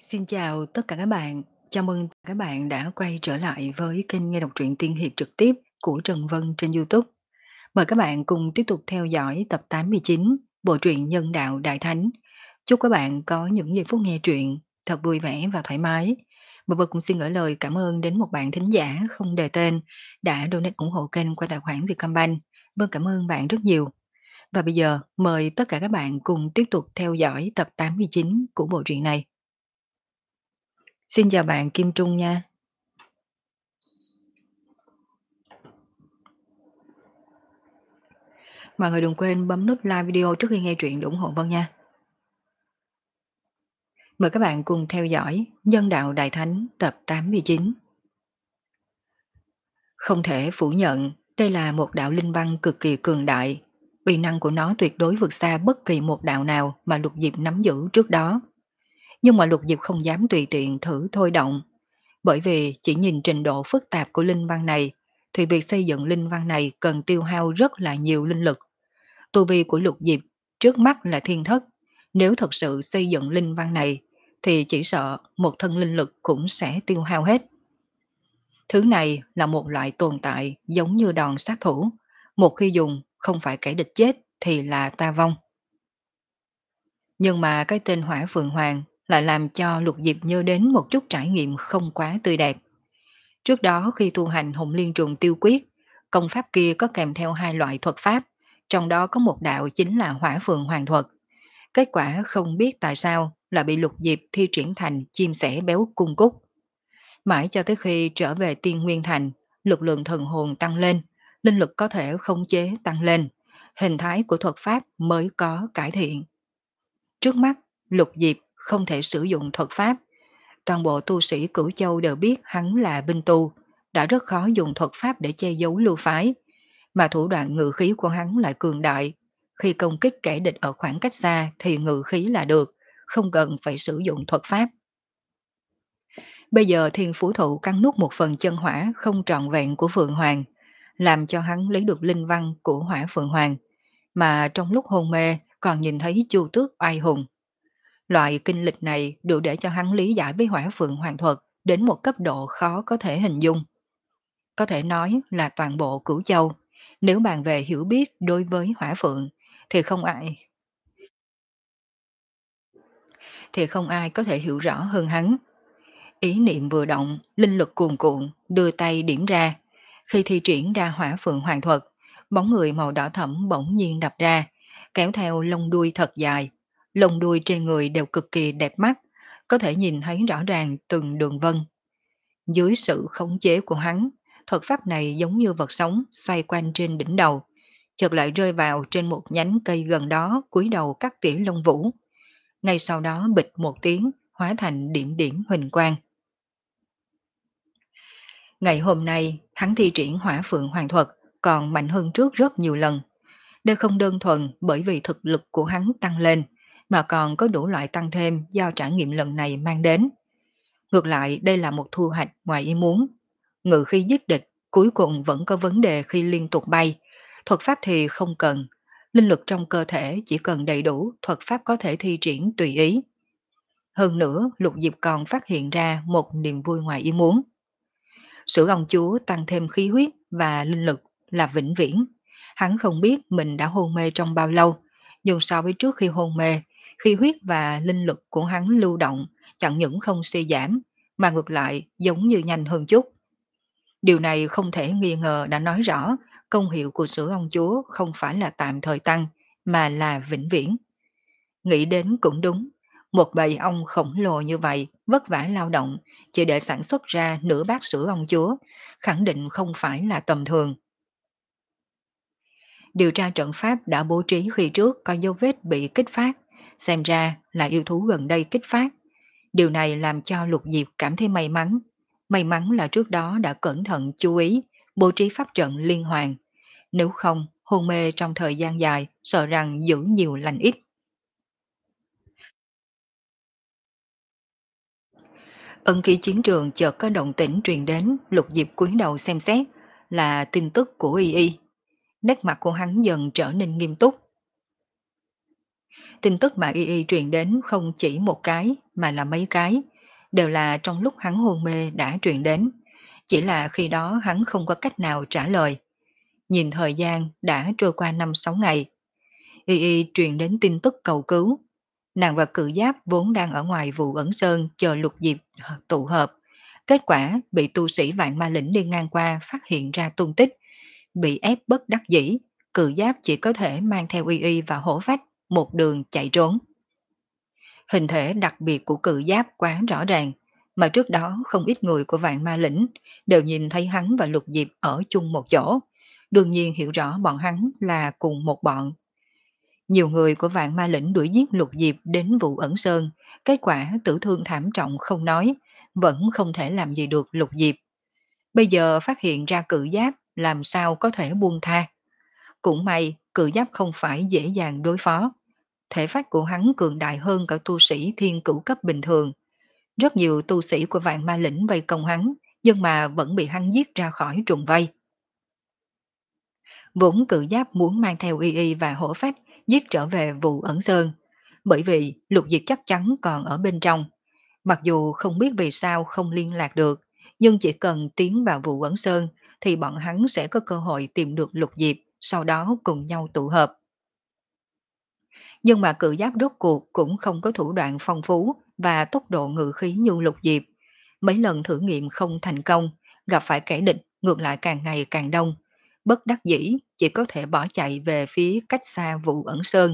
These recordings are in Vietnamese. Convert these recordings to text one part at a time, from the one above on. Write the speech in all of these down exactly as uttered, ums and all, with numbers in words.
Xin chào tất cả các bạn. Chào mừng các bạn đã quay trở lại với kênh nghe đọc truyện tiên hiệp trực tiếp của Trần Vân trên YouTube. Mời các bạn cùng tiếp tục theo dõi tập tám mươi chín bộ truyện Nhân đạo Đại Thánh. Chúc các bạn có những giây phút nghe truyện thật vui vẻ và thoải mái. Một Vân cũng xin gửi lời cảm ơn đến một bạn thính giả không đề tên đã donate ủng hộ kênh qua tài khoản Vietcombank. Vâng, cảm ơn bạn rất nhiều. Và bây giờ mời tất cả các bạn cùng tiếp tục theo dõi tập tám mươi chín của bộ truyện này. Xin chào bạn Kim Trung nha. Mọi người đừng quên bấm nút like video trước khi nghe truyện để ủng hộ Vân nha. Mời các bạn cùng theo dõi Nhân đạo Đại Thánh tập tám mươi chín. Không thể phủ nhận, đây là một đạo linh văn cực kỳ cường đại. Uy năng của nó tuyệt đối vượt xa bất kỳ một đạo nào mà Lục Diệp nắm giữ trước đó. Nhưng mà Lục Diệp không dám tùy tiện thử thôi động. Bởi vì chỉ nhìn trình độ phức tạp của linh văn này, thì việc xây dựng linh văn này cần tiêu hao rất là nhiều linh lực. Tu vi của Lục Diệp trước mắt là thiên thất. Nếu thật sự xây dựng linh văn này, thì chỉ sợ một thân linh lực cũng sẽ tiêu hao hết. Thứ này là một loại tồn tại giống như đòn sát thủ. Một khi dùng, không phải kẻ địch chết thì là ta vong. Nhưng mà cái tên Hỏa Phượng Hoàng lại làm cho Lục Diệp nhớ đến một chút trải nghiệm không quá tươi đẹp. Trước đó khi tu hành Hồng Liên Trùng Tiêu Quyết, công pháp kia có kèm theo hai loại thuật pháp, trong đó có một đạo chính là Hỏa Phượng Hoàng thuật. Kết quả không biết tại sao là bị Lục Diệp thi triển thành chim sẻ béo cung cúc. Mãi cho tới khi trở về Tiên Nguyên Thành, lực lượng thần hồn tăng lên, linh lực có thể khống chế tăng lên, hình thái của thuật pháp mới có cải thiện. Trước mắt, Lục Diệp không thể sử dụng thuật pháp. Toàn bộ tu sĩ Cửu Châu đều biết hắn là binh tu, đã rất khó dùng thuật pháp để che giấu lưu phái, mà thủ đoạn ngự khí của hắn lại cường đại. Khi công kích kẻ địch ở khoảng cách xa thì ngự khí là được, không cần phải sử dụng thuật pháp. Bây giờ Thiên Phú Thụ cắn nuốt một phần chân hỏa không trọn vẹn của Phượng Hoàng, làm cho hắn lấy được linh văn của Hỏa Phượng Hoàng, mà trong lúc hôn mê còn nhìn thấy Chu Tước oai hùng. Loại kinh lịch này đủ để cho hắn lý giải với Hỏa Phượng Hoàng thuật đến một cấp độ khó có thể hình dung. Có thể nói là toàn bộ Cửu Châu, nếu bàn về hiểu biết đối với Hỏa Phượng thì không ai thì không ai có thể hiểu rõ hơn hắn. Ý niệm vừa động, linh lực cuồn cuộn, đưa tay điểm ra. Khi thi triển ra Hỏa Phượng Hoàng thuật, bóng người màu đỏ thẫm bỗng nhiên đập ra, kéo theo lông đuôi thật dài. Lông đuôi trên người đều cực kỳ đẹp mắt, có thể nhìn thấy rõ ràng từng đường vân. Dưới sự khống chế của hắn, thuật pháp này giống như vật sống xoay quanh trên đỉnh đầu, chợt lại rơi vào trên một nhánh cây gần đó, cúi đầu cắt tỉa lông vũ. Ngay sau đó bịch một tiếng, hóa thành điểm điểm huỳnh quang. Ngày hôm nay, hắn thi triển Hỏa Phượng Hoàng thuật còn mạnh hơn trước rất nhiều lần. Đây không đơn thuần bởi vì thực lực của hắn tăng lên, mà còn có đủ loại tăng thêm do trải nghiệm lần này mang đến. Ngược lại, đây là một thu hoạch ngoài ý muốn. Ngự khi giết địch, cuối cùng vẫn có vấn đề khi liên tục bay. Thuật pháp thì không cần. Linh lực trong cơ thể chỉ cần đầy đủ, thuật pháp có thể thi triển tùy ý. Hơn nữa, Lục Diệp còn phát hiện ra một niềm vui ngoài ý muốn. Sử ông chúa tăng thêm khí huyết và linh lực là vĩnh viễn. Hắn không biết mình đã hôn mê trong bao lâu, nhưng so với trước khi hôn mê, khí huyết và linh lực của hắn lưu động chẳng những không suy giảm, mà ngược lại giống như nhanh hơn chút. Điều này không thể nghi ngờ đã nói rõ công hiệu của sữa ông chúa không phải là tạm thời tăng, mà là vĩnh viễn. Nghĩ đến cũng đúng, một bầy ong khổng lồ như vậy vất vả lao động chỉ để sản xuất ra nửa bát sữa ong chúa, khẳng định không phải là tầm thường. Điều tra trận pháp đã bố trí khi trước có dấu vết bị kích phát, xem ra là yêu thú gần đây kích phát. Điều này làm cho Lục Diệp cảm thấy may mắn. May mắn là trước đó đã cẩn thận chú ý, bố trí pháp trận liên hoàn. Nếu không, hôn mê trong thời gian dài, sợ rằng giữ nhiều lành ít. Ân ký chiến trường chợt có động tĩnh truyền đến, Lục Diệp cúi đầu xem xét, là tin tức của Y Y. Nét mặt của hắn dần trở nên nghiêm túc. Tin tức mà Y Y truyền đến không chỉ một cái, mà là mấy cái, đều là trong lúc hắn hôn mê đã truyền đến, chỉ là khi đó hắn không có cách nào trả lời. Nhìn thời gian đã trôi qua năm sáu ngày, Y Y truyền đến tin tức cầu cứu. Nàng và Cự Giáp vốn đang ở ngoài vụ ẩn sơn chờ Lục Diệp tụ hợp. Kết quả bị tu sĩ Vạn Ma Lĩnh đi ngang qua phát hiện ra tung tích. Bị ép bất đắc dĩ, Cự Giáp chỉ có thể mang theo Y Y và hổ phách một đường chạy trốn. Hình thể đặc biệt của Cự Giáp quá rõ ràng, mà trước đó không ít người của Vạn Ma Lĩnh đều nhìn thấy hắn và Lục Diệp ở chung một chỗ, đương nhiên hiểu rõ bọn hắn là cùng một bọn. Nhiều người của Vạn Ma Lĩnh đuổi giết Lục Diệp đến vụ ẩn sơn, kết quả tử thương thảm trọng không nói, vẫn không thể làm gì được Lục Diệp. Bây giờ phát hiện ra Cự Giáp, làm sao có thể buông tha. Cũng may, Cự Giáp không phải dễ dàng đối phó. Thể phách của hắn cường đại hơn cả tu sĩ thiên cửu cấp bình thường. Rất nhiều tu sĩ của Vạn Ma Lĩnh vây công hắn, nhưng mà vẫn bị hắn giết ra khỏi trùng vây. Vốn Cự Giáp muốn mang theo Y Y và hổ phách giết trở về vụ ẩn sơn, bởi vì Lục Diệp chắc chắn còn ở bên trong. Mặc dù không biết vì sao không liên lạc được, nhưng chỉ cần tiến vào vụ ẩn sơn thì bọn hắn sẽ có cơ hội tìm được Lục Diệp, sau đó cùng nhau tụ hợp. Nhưng mà Cự Giáp rốt cuộc cũng không có thủ đoạn phong phú và tốc độ ngự khí như Lục Diệp. Mấy lần thử nghiệm không thành công, gặp phải kẻ địch ngược lại càng ngày càng đông. Bất đắc dĩ chỉ có thể bỏ chạy về phía cách xa vụ ẩn sơn.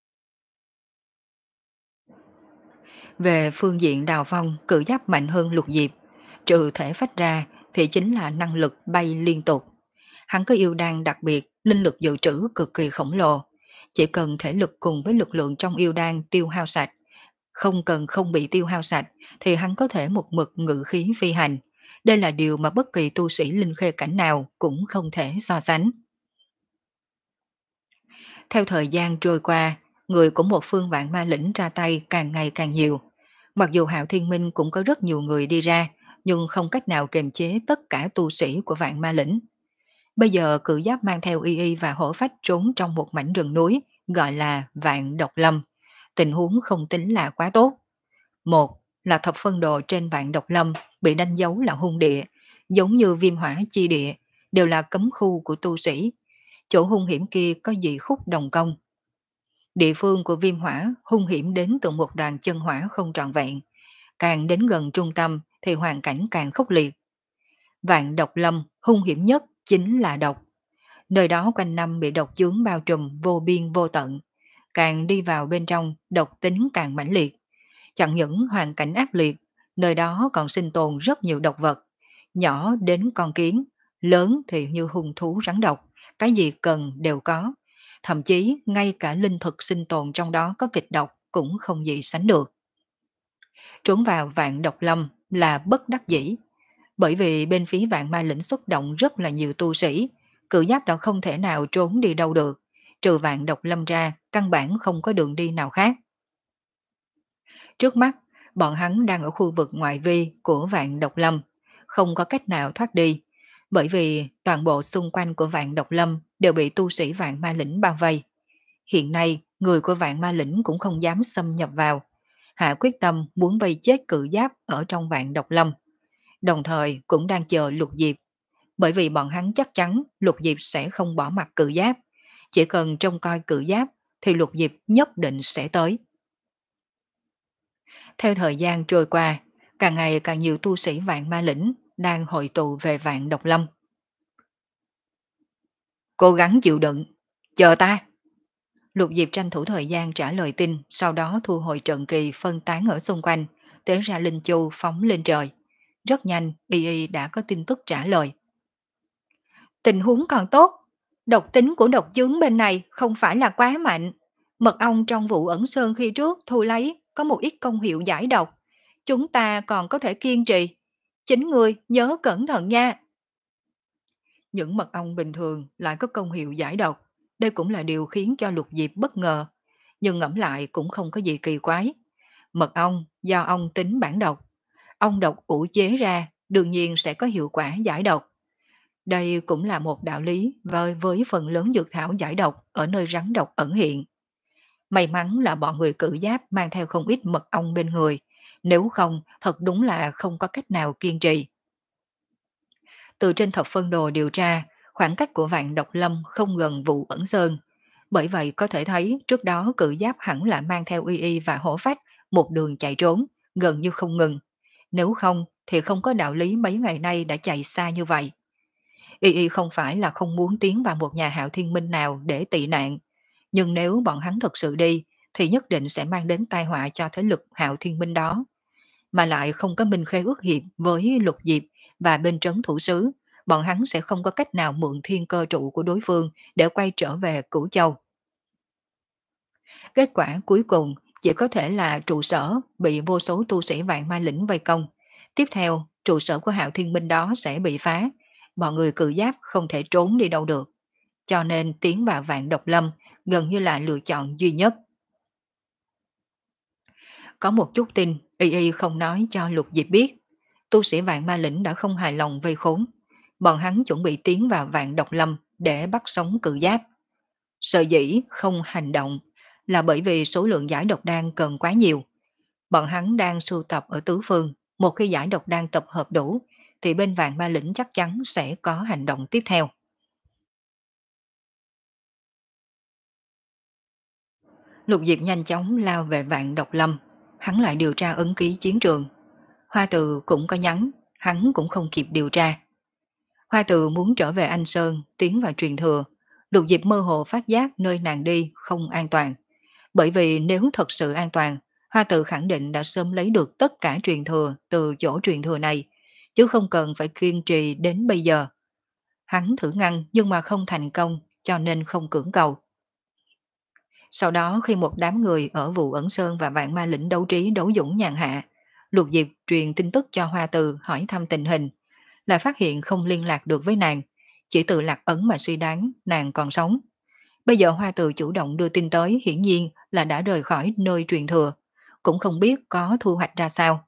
Về phương diện đào phong, Cự Giáp mạnh hơn Lục Diệp. Trừ thể phách ra thì chính là năng lực bay liên tục. Hắn có yêu đan đặc biệt, linh lực dự trữ cực kỳ khổng lồ. Chỉ cần thể lực cùng với lực lượng trong yêu đan tiêu hao sạch, không cần không bị tiêu hao sạch, thì hắn có thể một mực ngự khí phi hành. Đây là điều mà bất kỳ tu sĩ linh khê cảnh nào cũng không thể so sánh. Theo thời gian trôi qua, người của một phương Vạn Ma Lĩnh ra tay càng ngày càng nhiều. Mặc dù Hạo Thiên Minh cũng có rất nhiều người đi ra, nhưng không cách nào kiềm chế tất cả tu sĩ của Vạn Ma Lĩnh. Bây giờ Cự Giáp mang theo Y Y và hổ phách trốn trong một mảnh rừng núi gọi là Vạn Độc Lâm. Tình huống không tính là quá tốt. Một là thập phân đồ trên Vạn Độc Lâm bị đánh dấu là hung địa, giống như Viêm Hỏa chi địa, đều là cấm khu của tu sĩ. Chỗ hung hiểm kia có dị khúc đồng công. Địa phương của Viêm Hỏa hung hiểm đến từ một đoàn chân hỏa không trọn vẹn. Càng đến gần trung tâm thì hoàn cảnh càng khốc liệt. Vạn Độc Lâm hung hiểm nhất chính là độc. Nơi đó quanh năm bị độc chướng bao trùm vô biên vô tận. Càng đi vào bên trong, độc tính càng mãnh liệt. Chẳng những hoàn cảnh ác liệt, nơi đó còn sinh tồn rất nhiều độc vật. Nhỏ đến con kiến, lớn thì như hung thú rắn độc, cái gì cần đều có. Thậm chí ngay cả linh thực sinh tồn trong đó có kịch độc cũng không gì sánh được. Trốn vào Vạn Độc Lâm là bất đắc dĩ. Bởi vì bên phía Vạn Ma Lĩnh xuất động rất là nhiều tu sĩ, Cự Giáp đã không thể nào trốn đi đâu được. Trừ Vạn Độc Lâm ra, căn bản không có đường đi nào khác. Trước mắt, bọn hắn đang ở khu vực ngoại vi của Vạn Độc Lâm, không có cách nào thoát đi, bởi vì toàn bộ xung quanh của Vạn Độc Lâm đều bị tu sĩ Vạn Ma Lĩnh bao vây. Hiện nay, người của Vạn Ma Lĩnh cũng không dám xâm nhập vào. Hạ quyết tâm muốn vây chết Cự Giáp ở trong Vạn Độc Lâm. Đồng thời cũng đang chờ Lục Diệp, bởi vì bọn hắn chắc chắn Lục Diệp sẽ không bỏ mặt Cự Giáp. Chỉ cần trông coi Cự Giáp thì Lục Diệp nhất định sẽ tới. Theo thời gian trôi qua, càng ngày càng nhiều tu sĩ Vạn Ma Lĩnh đang hội tụ về Vạn Độc Lâm. Cố gắng chịu đựng, chờ ta. Lục Diệp tranh thủ thời gian trả lời tin, sau đó thu hồi trận kỳ phân tán ở xung quanh, tế ra linh chu phóng lên trời. Rất nhanh, Y Y đã có tin tức trả lời. Tình huống còn tốt, độc tính của độc chướng bên này không phải là quá mạnh. Mật ong trong vụ ẩn sơn khi trước thu lấy có một ít công hiệu giải độc. Chúng ta còn có thể kiên trì. Chính người nhớ cẩn thận nha. Những mật ong bình thường lại có công hiệu giải độc. Đây cũng là điều khiến cho Lục Diệp bất ngờ. Nhưng ngẫm lại cũng không có gì kỳ quái. Mật ong do ong tính bản độc. Ong độc ủ chế ra đương nhiên sẽ có hiệu quả giải độc. Đây cũng là một đạo lý với, với phần lớn dược thảo giải độc ở nơi rắn độc ẩn hiện. May mắn là bọn người Cự Giáp mang theo không ít mật ong bên người, Nếu không, thật đúng là không có cách nào kiên trì. Từ trên thập phân đồ điều tra, khoảng cách của Vạn Độc Lâm không gần vụ ẩn sơn. Bởi vậy có thể thấy trước đó cự giáp hẳn là mang theo y y và hổ phách một đường chạy trốn, gần như không ngừng. Nếu không thì không có đạo lý mấy ngày nay đã chạy xa như vậy. Y y không phải là không muốn tiến vào một nhà Hạo Thiên Minh nào để tị nạn. Nhưng nếu bọn hắn thật sự đi, thì nhất định sẽ mang đến tai họa cho thế lực Hạo Thiên Minh đó. Mà lại không có minh khê ước hiệp với lục diệp và bên trấn thủ sứ, bọn hắn sẽ không có cách nào mượn thiên cơ trụ của đối phương để quay trở về Cửu Châu. Kết quả cuối cùng chỉ có thể là trụ sở bị vô số tu sĩ vạn ma lĩnh vây công. Tiếp theo, trụ sở của Hạo Thiên Minh đó sẽ bị phá. Bọn người cự giáp không thể trốn đi đâu được. Cho nên tiến vào Vạn Độc Lâm gần như là lựa chọn duy nhất. Có một chút tin, Y Y không nói cho Lục Diệp biết. Tu sĩ Vạn Ma Lĩnh đã không hài lòng vây khốn. Bọn hắn chuẩn bị tiến vào Vạn Độc Lâm để bắt sống cự giáp. Sợ dĩ không hành động là bởi vì số lượng giải độc đan cần quá nhiều. Bọn hắn đang sưu tập ở tứ phương, một khi giải độc đan tập hợp đủ, thì bên Vạn Ma Lĩnh chắc chắn sẽ có hành động tiếp theo. Lục Diệp nhanh chóng lao về Vạn Độc Lâm, hắn lại điều tra ấn ký chiến trường. Hoa Từ cũng có nhắn, hắn cũng không kịp điều tra. Hoa Từ muốn trở về Anh Sơn, tiến vào truyền thừa. Lục Diệp mơ hồ phát giác nơi nàng đi không an toàn. Bởi vì nếu thật sự an toàn, Hoa Từ khẳng định đã sớm lấy được tất cả truyền thừa từ chỗ truyền thừa này, chứ không cần phải kiên trì đến bây giờ. Hắn thử ngăn nhưng mà không thành công, cho nên không cưỡng cầu. Sau đó khi một đám người ở Vụ Ẩn Sơn và Vạn Ma Lĩnh đấu trí đấu dũng nhàn hạ, Lục Diệp truyền tin tức cho Hoa Từ hỏi thăm tình hình, lại phát hiện không liên lạc được với nàng, chỉ từ lạc ấn mà suy đoán nàng còn sống. Bây giờ Hoa Từ chủ động đưa tin tới hiển nhiên là đã rời khỏi nơi truyền thừa, cũng không biết có thu hoạch ra sao.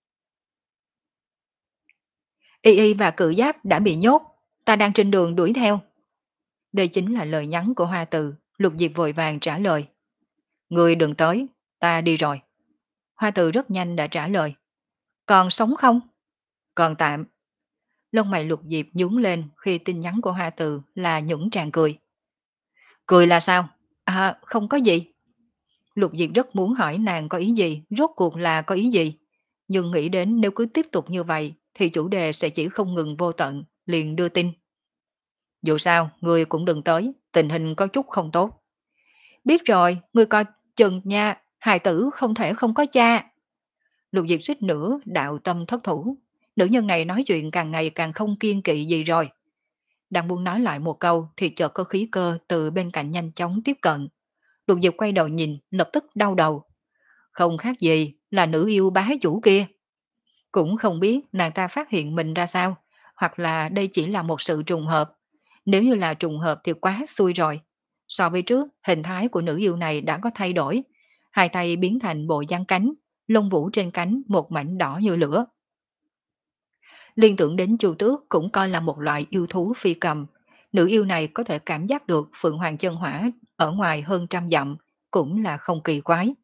Y Y và cự giáp đã bị nhốt, ta đang trên đường đuổi theo. Đây chính là lời nhắn của Hoa Từ, Lục Diệp vội vàng trả lời. Người đừng tới, ta đi rồi. Hoa Từ rất nhanh đã trả lời. Còn sống không? Còn tạm. Lông mày Lục Diệp nhướng lên khi tin nhắn của Hoa Từ là nhũng tràn cười. Cười là sao? À, không có gì. Lục Diệp rất muốn hỏi nàng có ý gì, rốt cuộc là có ý gì. Nhưng nghĩ đến nếu cứ tiếp tục như vậy thì chủ đề sẽ chỉ không ngừng vô tận, liền đưa tin. Dù sao, người cũng đừng tới, tình hình có chút không tốt. Biết rồi, người coi chừng nha, hài tử không thể không có cha. Lục Diệp suýt nữa đạo tâm thất thủ. Nữ nhân này nói chuyện càng ngày càng không kiên kỵ gì rồi. Đang muốn nói lại một câu thì chợt có khí cơ từ bên cạnh nhanh chóng tiếp cận. Lục Diệp quay đầu nhìn, lập tức đau đầu. Không khác gì là nữ yêu bá chủ kia. Cũng không biết nàng ta phát hiện mình ra sao, hoặc là đây chỉ là một sự trùng hợp. Nếu như là trùng hợp thì quá xui rồi. So với trước, hình thái của nữ yêu này đã có thay đổi. Hai tay biến thành bộ giăng cánh, lông vũ trên cánh một mảnh đỏ như lửa. Liên tưởng đến Chu Tước cũng coi là một loại yêu thú phi cầm. Nữ yêu này có thể cảm giác được Phượng Hoàng chân hỏa ở ngoài hơn trăm dặm, cũng là không kỳ quái.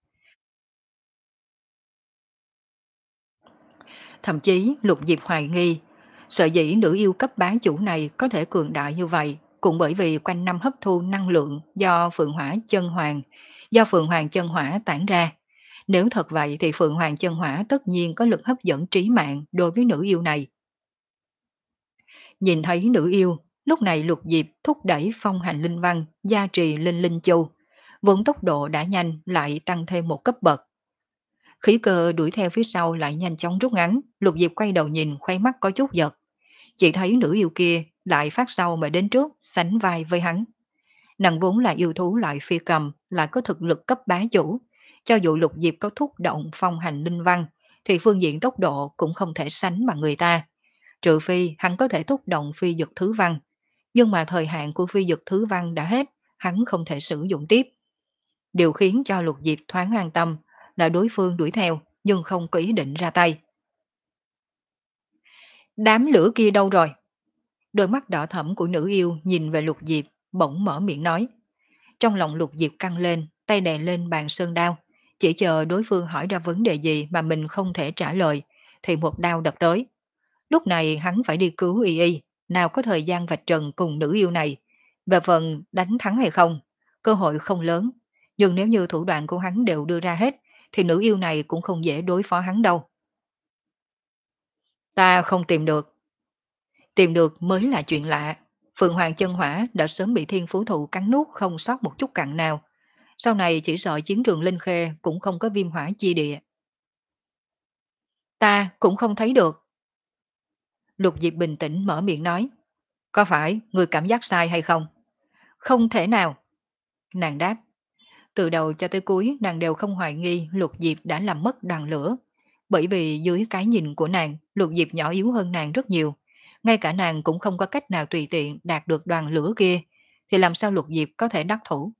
Thậm chí Lục Diệp hoài nghi, sợ dĩ nữ yêu cấp bá chủ này có thể cường đại như vậy, cũng bởi vì quanh năm hấp thu năng lượng do Phượng Hỏa chân hoàng, do Phượng Hoàng chân hỏa tản ra. Nếu thật vậy thì Phượng Hoàng chân hỏa tất nhiên có lực hấp dẫn trí mạng đối với nữ yêu này. Nhìn thấy nữ yêu, lúc này Lục Diệp thúc đẩy phong hành linh văn, gia trì linh linh châu. Vốn tốc độ đã nhanh lại tăng thêm một cấp bậc. Khí cơ đuổi theo phía sau lại nhanh chóng rút ngắn, Lục Diệp quay đầu nhìn khoe mắt có chút giật. Chỉ thấy nữ yêu kia lại phát sau mà đến trước, sánh vai với hắn. Nàng vốn là yêu thú loại phi cầm, lại có thực lực cấp bá chủ. Cho dù Lục Diệp có thúc động phong hành linh văn, thì phương diện tốc độ cũng không thể sánh bằng người ta. Trừ phi hắn có thể thúc động phi dực thứ văn. Nhưng mà thời hạn của phi dực thứ văn đã hết, hắn không thể sử dụng tiếp. Điều khiến cho Lục Diệp thoáng an tâm là đối phương đuổi theo nhưng không có ý định ra tay. Đám lửa kia đâu rồi? Đôi mắt đỏ thẫm của nữ yêu nhìn về Lục Diệp, bỗng mở miệng nói. Trong lòng Lục Diệp căng lên, tay đè lên bàn sơn đao, Chỉ chờ đối phương hỏi ra vấn đề gì mà mình không thể trả lời, thì một đao đập tới. Lúc này hắn phải đi cứu Y Y, nào có thời gian vạch trần cùng nữ yêu này. Về phần đánh thắng hay không, cơ hội không lớn. Nhưng nếu như thủ đoạn của hắn đều đưa ra hết, thì nữ yêu này cũng không dễ đối phó hắn đâu. Ta không tìm được. Tìm được mới là chuyện lạ. Phượng Hoàng chân hỏa đã sớm bị thiên phú thụ cắn nuốt không sót một chút cặn nào. Sau này chỉ sợ chiến trường Linh Khê cũng không có viêm hỏa chi địa. Ta cũng không thấy được. Lục Diệp bình tĩnh mở miệng nói. Có phải người cảm giác sai hay không? Không thể nào. Nàng đáp. Từ đầu cho tới cuối nàng đều không hoài nghi Lục Diệp đã làm mất đoàn lửa. Bởi vì dưới cái nhìn của nàng, Lục Diệp nhỏ yếu hơn nàng rất nhiều. Ngay cả nàng cũng không có cách nào tùy tiện đạt được đoàn lửa kia. Thì làm sao Lục Diệp có thể đắc thủ?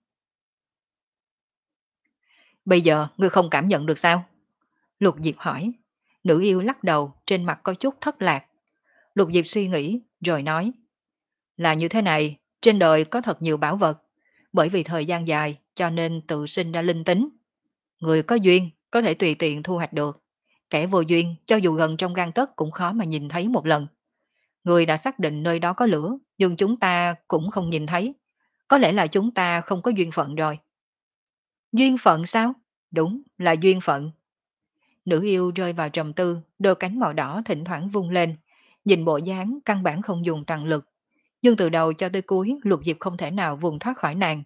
Bây giờ ngươi không cảm nhận được sao? Lục Diệp hỏi. Nữ yêu lắc đầu, trên mặt có chút thất lạc. Lục Diệp suy nghĩ, rồi nói. Là như thế này, trên đời có thật nhiều bảo vật. Bởi vì thời gian dài, cho nên tự sinh ra linh tính. Người có duyên, có thể tùy tiện thu hoạch được. Kẻ vô duyên, cho dù gần trong gang tấc cũng khó mà nhìn thấy một lần. Người đã xác định nơi đó có lửa, nhưng chúng ta cũng không nhìn thấy. Có lẽ là chúng ta không có duyên phận rồi. Duyên phận sao? Đúng, là duyên phận. Nữ yêu rơi vào trầm tư, đôi cánh màu đỏ thỉnh thoảng vung lên. Nhìn bộ dáng căn bản không dùng toàn lực. Nhưng từ đầu cho tới cuối, Lục Diệp không thể nào vùng thoát khỏi nàng.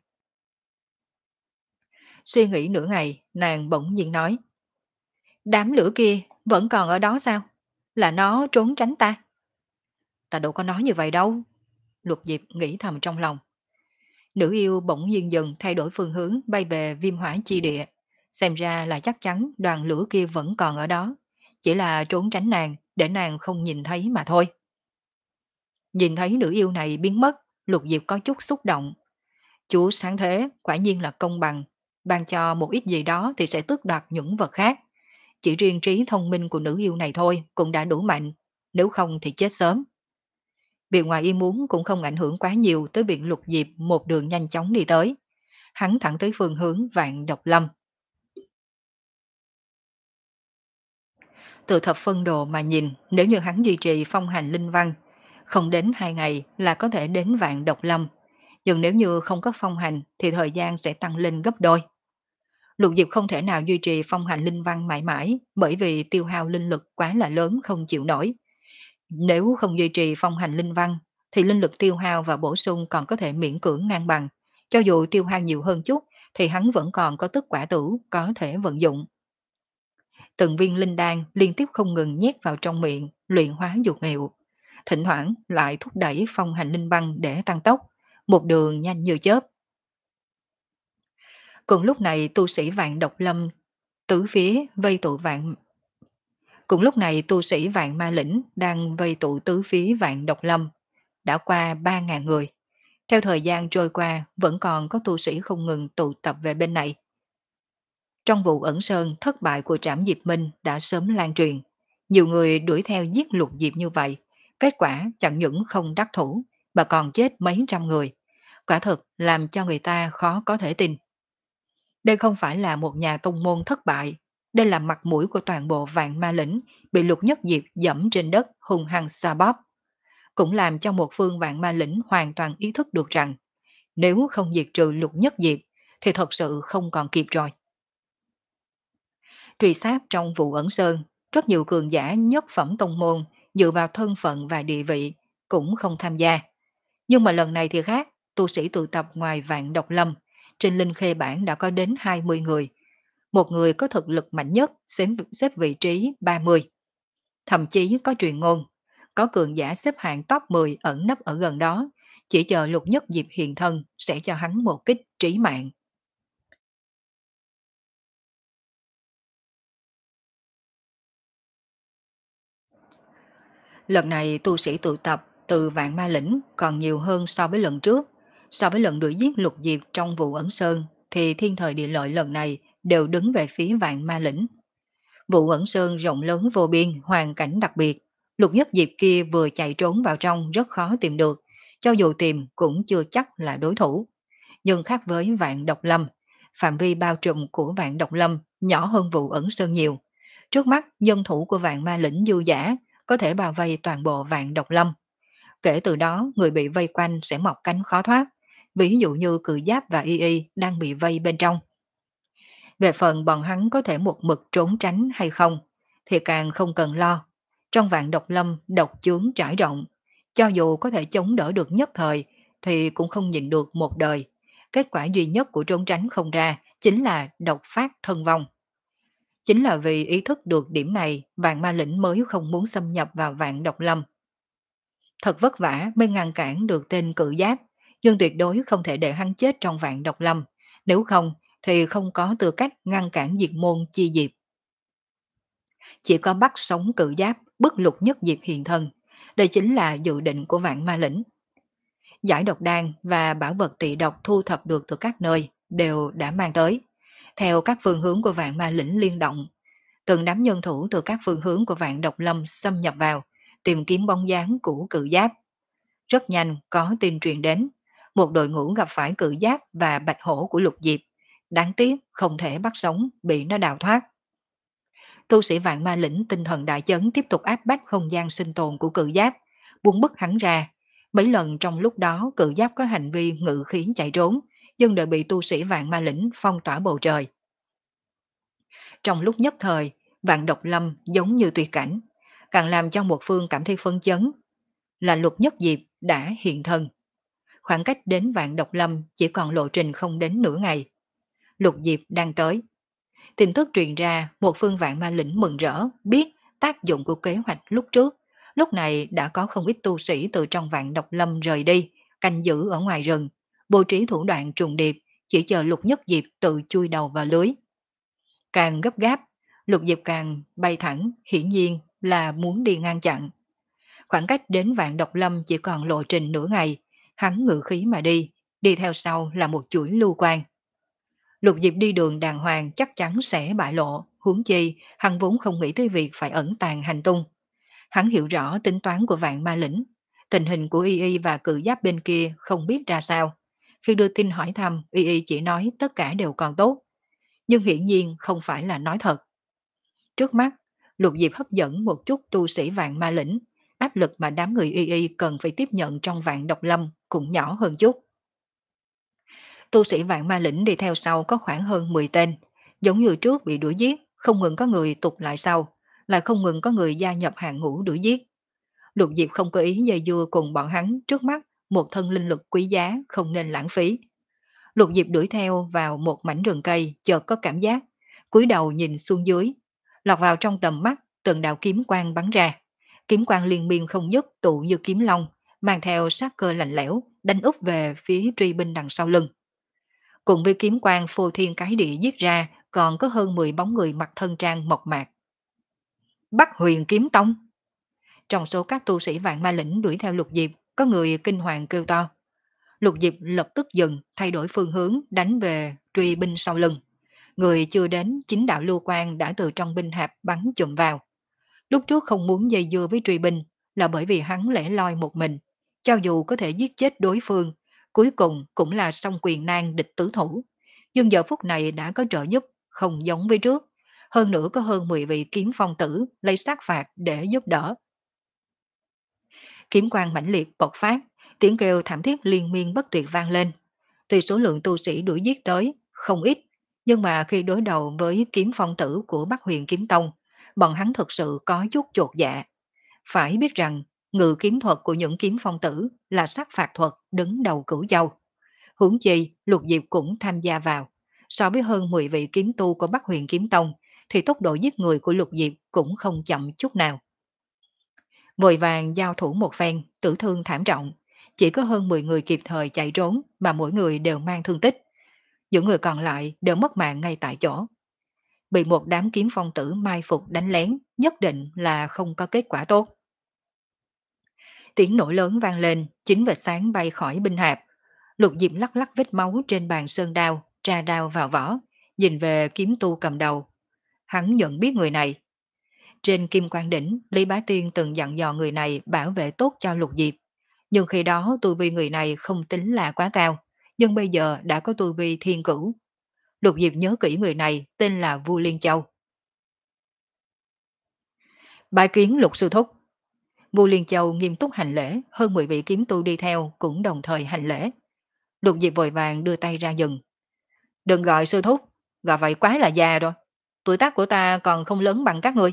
Suy nghĩ nửa ngày, nàng bỗng nhiên nói. Đám lửa kia vẫn còn ở đó sao? Là nó trốn tránh ta? Ta đâu có nói như vậy đâu. Lục Diệp nghĩ thầm trong lòng. Nữ yêu bỗng nhiên dần thay đổi phương hướng bay về viêm hỏa chi địa. Xem ra là chắc chắn đoàn lửa kia vẫn còn ở đó. Chỉ là trốn tránh nàng để nàng không nhìn thấy mà thôi. Nhìn thấy nữ yêu này biến mất, Lục Diệp có chút xúc động. Chúa sáng thế quả nhiên là công bằng. Ban cho một ít gì đó thì sẽ tước đoạt những vật khác. Chỉ riêng trí thông minh của nữ yêu này thôi cũng đã đủ mạnh. Nếu không thì chết sớm. Việc ngoài ý muốn cũng không ảnh hưởng quá nhiều tới việc Lục Diệp một đường nhanh chóng đi tới. Hắn thẳng tới phương hướng Vạn Độc Lâm. Từ thập phân đồ mà nhìn, nếu như hắn duy trì phong hành linh văn, không đến hai ngày là có thể đến Vạn Độc Lâm. Nhưng nếu như không có phong hành thì thời gian sẽ tăng lên gấp đôi. Lục Diệp không thể nào duy trì phong hành linh văn mãi mãi bởi vì tiêu hao linh lực quá là lớn không chịu nổi. Nếu không duy trì phong hành linh văn thì linh lực tiêu hao và bổ sung còn có thể miễn cưỡng ngang bằng. Cho dù tiêu hao nhiều hơn chút thì hắn vẫn còn có tức quả tử có thể vận dụng. Từng viên linh đan liên tiếp không ngừng nhét vào trong miệng, luyện hóa dược hiệu. Thỉnh thoảng lại thúc đẩy phong hành linh văn để tăng tốc, một đường nhanh như chớp. Cùng lúc này tu sĩ Vạn Độc Lâm tứ phía vây tụ vạn Cùng lúc này tu sĩ Vạn Ma Lĩnh đang vây tụ tứ phía Vạn Độc Lâm. Đã qua ba ngàn người. Theo thời gian trôi qua vẫn còn có tu sĩ không ngừng tụ tập về bên này. Trong vụ ẩn sơn thất bại của Trảm Diệp Minh đã sớm lan truyền. Nhiều người đuổi theo giết Lục Diệp như vậy. Kết quả chẳng những không đắc thủ mà còn chết mấy trăm người. Quả thực làm cho người ta khó có thể tin. Đây không phải là một nhà tông môn thất bại. Đây là mặt mũi của toàn bộ Vạn Ma Lĩnh bị Lục Nhất Diệp dẫm trên đất hung hăng xoa bóp. Cũng làm cho một phương Vạn Ma Lĩnh hoàn toàn ý thức được rằng nếu không diệt trừ Lục Nhất Diệp thì thật sự không còn kịp rồi. Truy sát trong vụ ẩn sơn, rất nhiều cường giả nhất phẩm tông môn dựa vào thân phận và địa vị cũng không tham gia. Nhưng mà lần này thì khác, tu sĩ tụ tập ngoài Vạn Độc Lâm, trên Linh Khê Bảng đã có đến hai mươi người. Một người có thực lực mạnh nhất xếp, xếp vị trí ba mươi. Thậm chí có truyền ngôn, có cường giả xếp hạng top mười ẩn nấp ở gần đó, chỉ chờ Lục Nhất Diệp hiện thân sẽ cho hắn một kích trí mạng. Lần này tu sĩ tụ tập từ Vạn Ma Lĩnh còn nhiều hơn so với lần trước. So với lần đuổi giết Lục Diệp trong vụ ẩn sơn thì thiên thời địa lợi lần này đều đứng về phía Vạn Ma Lĩnh. Vụ ẩn sơn rộng lớn vô biên, hoàn cảnh đặc biệt. Lục Nhất Diệp kia vừa chạy trốn vào trong rất khó tìm được. Cho dù tìm cũng chưa chắc là đối thủ. Nhưng khác với Vạn Độc Lâm Phạm vi bao trùm của Vạn Độc Lâm nhỏ hơn vụ ẩn sơn nhiều. Trước mắt, nhân thủ của Vạn Ma Lĩnh dư dả, có thể bao vây toàn bộ Vạn Độc Lâm. Kể từ đó, người bị vây quanh sẽ mọc cánh khó thoát, ví dụ như Cự Giáp và Y Y đang bị vây bên trong. Về phần bọn hắn có thể một mực trốn tránh hay không, thì càng không cần lo. Trong Vạn Độc Lâm, độc chướng trải rộng, cho dù có thể chống đỡ được nhất thời, thì cũng không nhịn được một đời. Kết quả duy nhất của trốn tránh không ra chính là độc phát thân vong. Chính là vì ý thức được điểm này, Vạn Ma Lĩnh mới không muốn xâm nhập vào Vạn Độc Lâm. Thật vất vả mới ngăn cản được tên Cự Giáp, nhưng tuyệt đối không thể để hắn chết trong Vạn Độc Lâm, nếu không thì không có tư cách ngăn cản diệt môn chi diệp. Chỉ có bắt sống Cự Giáp, bức Lục Nhất Diệp hiện thân, đây chính là dự định của Vạn Ma Lĩnh. Giải độc đan và bảo vật tị độc thu thập được từ các nơi đều đã mang tới, theo các phương hướng của Vạn Ma Lĩnh liên động. Từng đám nhân thủ từ các phương hướng của Vạn Độc Lâm xâm nhập vào, tìm kiếm bóng dáng của Cự Giáp. Rất nhanh có tin truyền đến, một đội ngũ gặp phải Cự Giáp và Bạch Hổ của Lục Diệp. Đáng tiếc không thể bắt sống, bị nó đào thoát. Tu sĩ Vạn Ma Lĩnh tinh thần đại chấn tiếp tục áp bách không gian sinh tồn của Cự Giáp, buông bức hắn ra. Mấy lần trong lúc đó Cự Giáp có hành vi ngự khí chạy trốn, nhưng đều bị tu sĩ Vạn Ma Lĩnh phong tỏa bầu trời. Trong lúc nhất thời, Vạn Độc Lâm giống như tuyệt cảnh, càng làm cho một phương cảm thấy phân chấn. Là Lục Nhất Diệp đã hiện thân. Khoảng cách đến Vạn Độc Lâm chỉ còn lộ trình không đến nửa ngày. Lục Diệp đang tới. Tin tức truyền ra, một phương Vạn Ma Lĩnh mừng rỡ, biết tác dụng của kế hoạch lúc trước. Lúc này đã có không ít tu sĩ từ trong Vạn Độc Lâm rời đi, canh giữ ở ngoài rừng, bố trí thủ đoạn trùng điệp, chỉ chờ Lục Nhất Diệp tự chui đầu vào lưới. Càng gấp gáp, Lục Diệp càng bay thẳng, hiển nhiên là muốn đi ngăn chặn. Khoảng cách đến Vạn Độc Lâm chỉ còn lộ trình nửa ngày, hắn ngự khí mà đi, đi theo sau là một chuỗi lưu quan. Lục Diệp đi đường đàng hoàng chắc chắn sẽ bại lộ, huống chi hắn vốn không nghĩ tới việc phải ẩn tàng hành tung. Hắn hiểu rõ tính toán của Vạn Ma Lĩnh, tình hình của Y Y và Cự Giáp bên kia không biết ra sao. Khi đưa tin hỏi thăm, Y Y chỉ nói tất cả đều còn tốt, nhưng hiển nhiên không phải là nói thật. Trước mắt, Lục Diệp hấp dẫn một chút tu sĩ Vạn Ma Lĩnh, áp lực mà đám người Y Y cần phải tiếp nhận trong Vạn Độc Lâm cũng nhỏ hơn chút. Tu sĩ Vạn Ma Lĩnh đi theo sau có khoảng hơn mười tên, giống như trước bị đuổi giết, không ngừng có người tụt lại sau, lại không ngừng có người gia nhập hàng ngũ đuổi giết. Lục Diệp không có ý dây dưa cùng bọn hắn, trước mắt một thân linh lực quý giá không nên lãng phí. Lục Diệp đuổi theo vào một mảnh rừng cây, chợt có cảm giác, cúi đầu nhìn xuống dưới, lọt vào trong tầm mắt, từng đạo kiếm quang bắn ra. Kiếm quang liên miên không dứt tụ như kiếm long, mang theo sát cơ lạnh lẽo, đánh úp về phía truy binh đằng sau lưng. Cùng với kiếm quang phô thiên cái địa giết ra, còn có hơn mười bóng người mặc thân trang mộc mạc. Bắc Huyền Kiếm Tông. Trong số các tu sĩ Vạn Ma Lĩnh đuổi theo Lục Diệp, có người kinh hoàng kêu to. Lục Diệp lập tức dừng, thay đổi phương hướng, đánh về truy binh sau lưng. Người chưa đến, chính đạo lưu quan đã từ trong binh hạp bắn chùm vào. Lúc trước không muốn dây dưa với truy binh là bởi vì hắn lẻ loi một mình, cho dù có thể giết chết đối phương, cuối cùng cũng là song quyền nan địch tứ thủ. Nhưng giờ phút này đã có trợ giúp, không giống với trước. Hơn nữa có hơn mười vị kiếm phong tử lấy sát phạt để giúp đỡ. Kiếm quang mãnh liệt bộc phát, tiếng kêu thảm thiết liên miên bất tuyệt vang lên. Tuy số lượng tu sĩ đuổi giết tới không ít, nhưng mà khi đối đầu với kiếm phong tử của Bắc Huyền Kiếm Tông, bọn hắn thực sự có chút chột dạ. Phải biết rằng, ngự kiếm thuật của những kiếm phong tử là sát phạt thuật đứng đầu cửu châu. Huống chi, Lục Diệp cũng tham gia vào. So với hơn mười vị kiếm tu của Bắc Huyền Kiếm Tông, thì tốc độ giết người của Lục Diệp cũng không chậm chút nào. Vội vàng giao thủ một phen, tử thương thảm trọng. Chỉ có hơn mười người kịp thời chạy trốn mà mỗi người đều mang thương tích. Những người còn lại đều mất mạng ngay tại chỗ. Bị một đám kiếm phong tử mai phục đánh lén, nhất định là không có kết quả tốt. Tiếng nổ lớn vang lên, chín vệt sáng bay khỏi binh hạp. Lục Diệp lắc lắc vết máu trên bàn sơn đao, tra đao vào vỏ, nhìn về kiếm tu cầm đầu. Hắn nhận biết người này. Trên Kim Quan Đỉnh, Lý Bá Tiên từng dặn dò người này bảo vệ tốt cho Lục Diệp. Nhưng khi đó tu vi người này không tính là quá cao, nhưng bây giờ đã có tu vi thiên cửu. Lục Diệp nhớ kỹ người này tên là Vu Liên Châu. Bái kiến Lục sư thúc. Vu Liên Châu nghiêm túc hành lễ, hơn mười vị kiếm tu đi theo cũng đồng thời hành lễ. Lục Diệp vội vàng đưa tay ra dừng. Đừng gọi sư thúc, gọi vậy quá là già rồi. Tuổi tác của ta còn không lớn bằng các ngươi.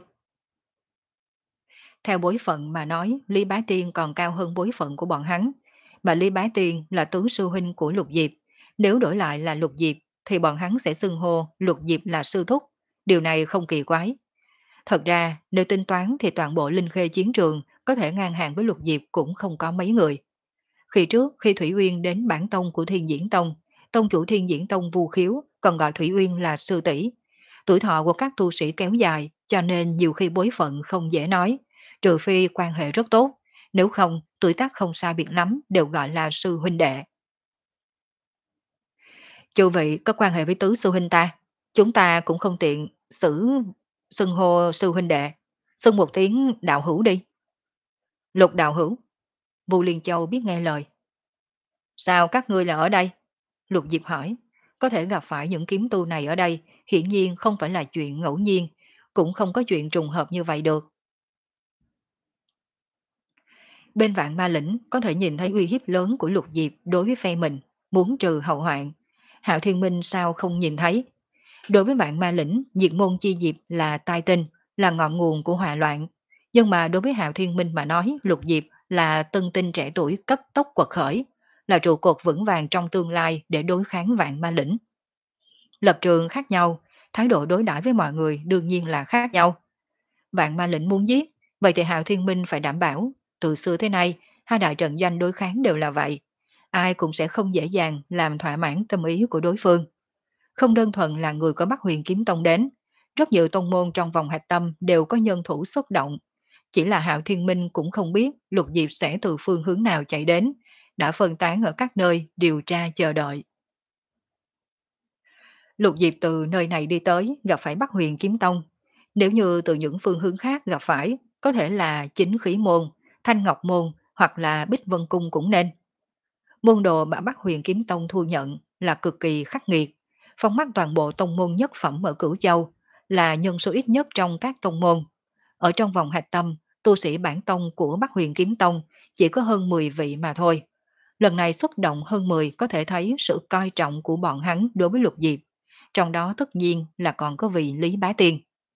Theo bối phận mà nói, Lý Bá Tiên còn cao hơn bối phận của bọn hắn. Mà Lý Bá Tiên là tứ sư huynh của Lục Diệp. Nếu đổi lại là Lục Diệp, thì bọn hắn sẽ xưng hô Lục Diệp là sư thúc. Điều này không kỳ quái. Thật ra, nếu tính toán thì toàn bộ Linh Khê chiến trường có thể ngang hàng với Lục Diệp cũng không có mấy người. Khi trước, khi Thủy Uyên đến bản tông của Thiên Diễn Tông, tông chủ Thiên Diễn Tông Vu Khiếu còn gọi Thủy Uyên là sư tỷ. Tuổi thọ của các tu sĩ kéo dài, cho nên nhiều khi bối phận không dễ nói, trừ phi quan hệ rất tốt, nếu không, tuổi tác không sai biệt lắm đều gọi là sư huynh đệ. Chư vị có quan hệ với tứ sư huynh ta, chúng ta cũng không tiện xử xưng hô sư huynh đệ, xưng một tiếng đạo hữu đi. Lục đạo hữu. Vu Liên Châu biết nghe lời. Sao các ngươi là ở đây? Lục Diệp hỏi. Có thể gặp phải những kiếm tu này ở đây, hiển nhiên không phải là chuyện ngẫu nhiên, cũng không có chuyện trùng hợp như vậy được. Bên Vạn Ma Lĩnh có thể nhìn thấy uy hiếp lớn của Lục Diệp đối với phe mình, muốn trừ hậu hoạn. Hạo Thiên Minh sao không nhìn thấy? Đối với Vạn Ma Lĩnh, diệt môn chi diệp là tai tinh, là ngọn nguồn của hỏa loạn. Nhưng mà đối với Hạo Thiên Minh mà nói, Lục Diệp là tân tinh trẻ tuổi cấp tốc quật khởi, là trụ cột vững vàng trong tương lai để đối kháng Vạn Ma Lĩnh. Lập trường khác nhau, thái độ đối đãi với mọi người đương nhiên là khác nhau. Vạn Ma Lĩnh muốn giết, vậy thì Hạo Thiên Minh phải đảm bảo, từ xưa tới nay, hai đại trận doanh đối kháng đều là vậy. Ai cũng sẽ không dễ dàng làm thỏa mãn tâm ý của đối phương. Không đơn thuần là người có Bắc Huyền Kiếm Tông đến, rất nhiều tông môn trong vòng hạch tâm đều có nhân thủ xuất động. Chỉ là Hạo Thiên Minh cũng không biết Lục Diệp sẽ từ phương hướng nào chạy đến, đã phân tán ở các nơi điều tra chờ đợi. Lục Diệp từ nơi này đi tới gặp phải Bắc Huyền Kiếm Tông. Nếu như từ những phương hướng khác gặp phải, có thể là Chính Khí Môn, Thanh Ngọc Môn hoặc là Bích Vân Cung cũng nên. Môn đồ mà Bắc Huyền Kiếm Tông thu nhận là cực kỳ khắc nghiệt, phóng mắt toàn bộ tông môn nhất phẩm ở Cửu Châu, là nhân số ít nhất trong các tông môn. Ở trong vòng hạch tâm, tu sĩ bản tông của Bắc Huyền Kiếm Tông chỉ có hơn mười vị mà thôi. Lần này xuất động hơn mười có thể thấy sự coi trọng của bọn hắn đối với Lục Diệp. Trong đó tất nhiên là còn có vị Lý Bá Tiên.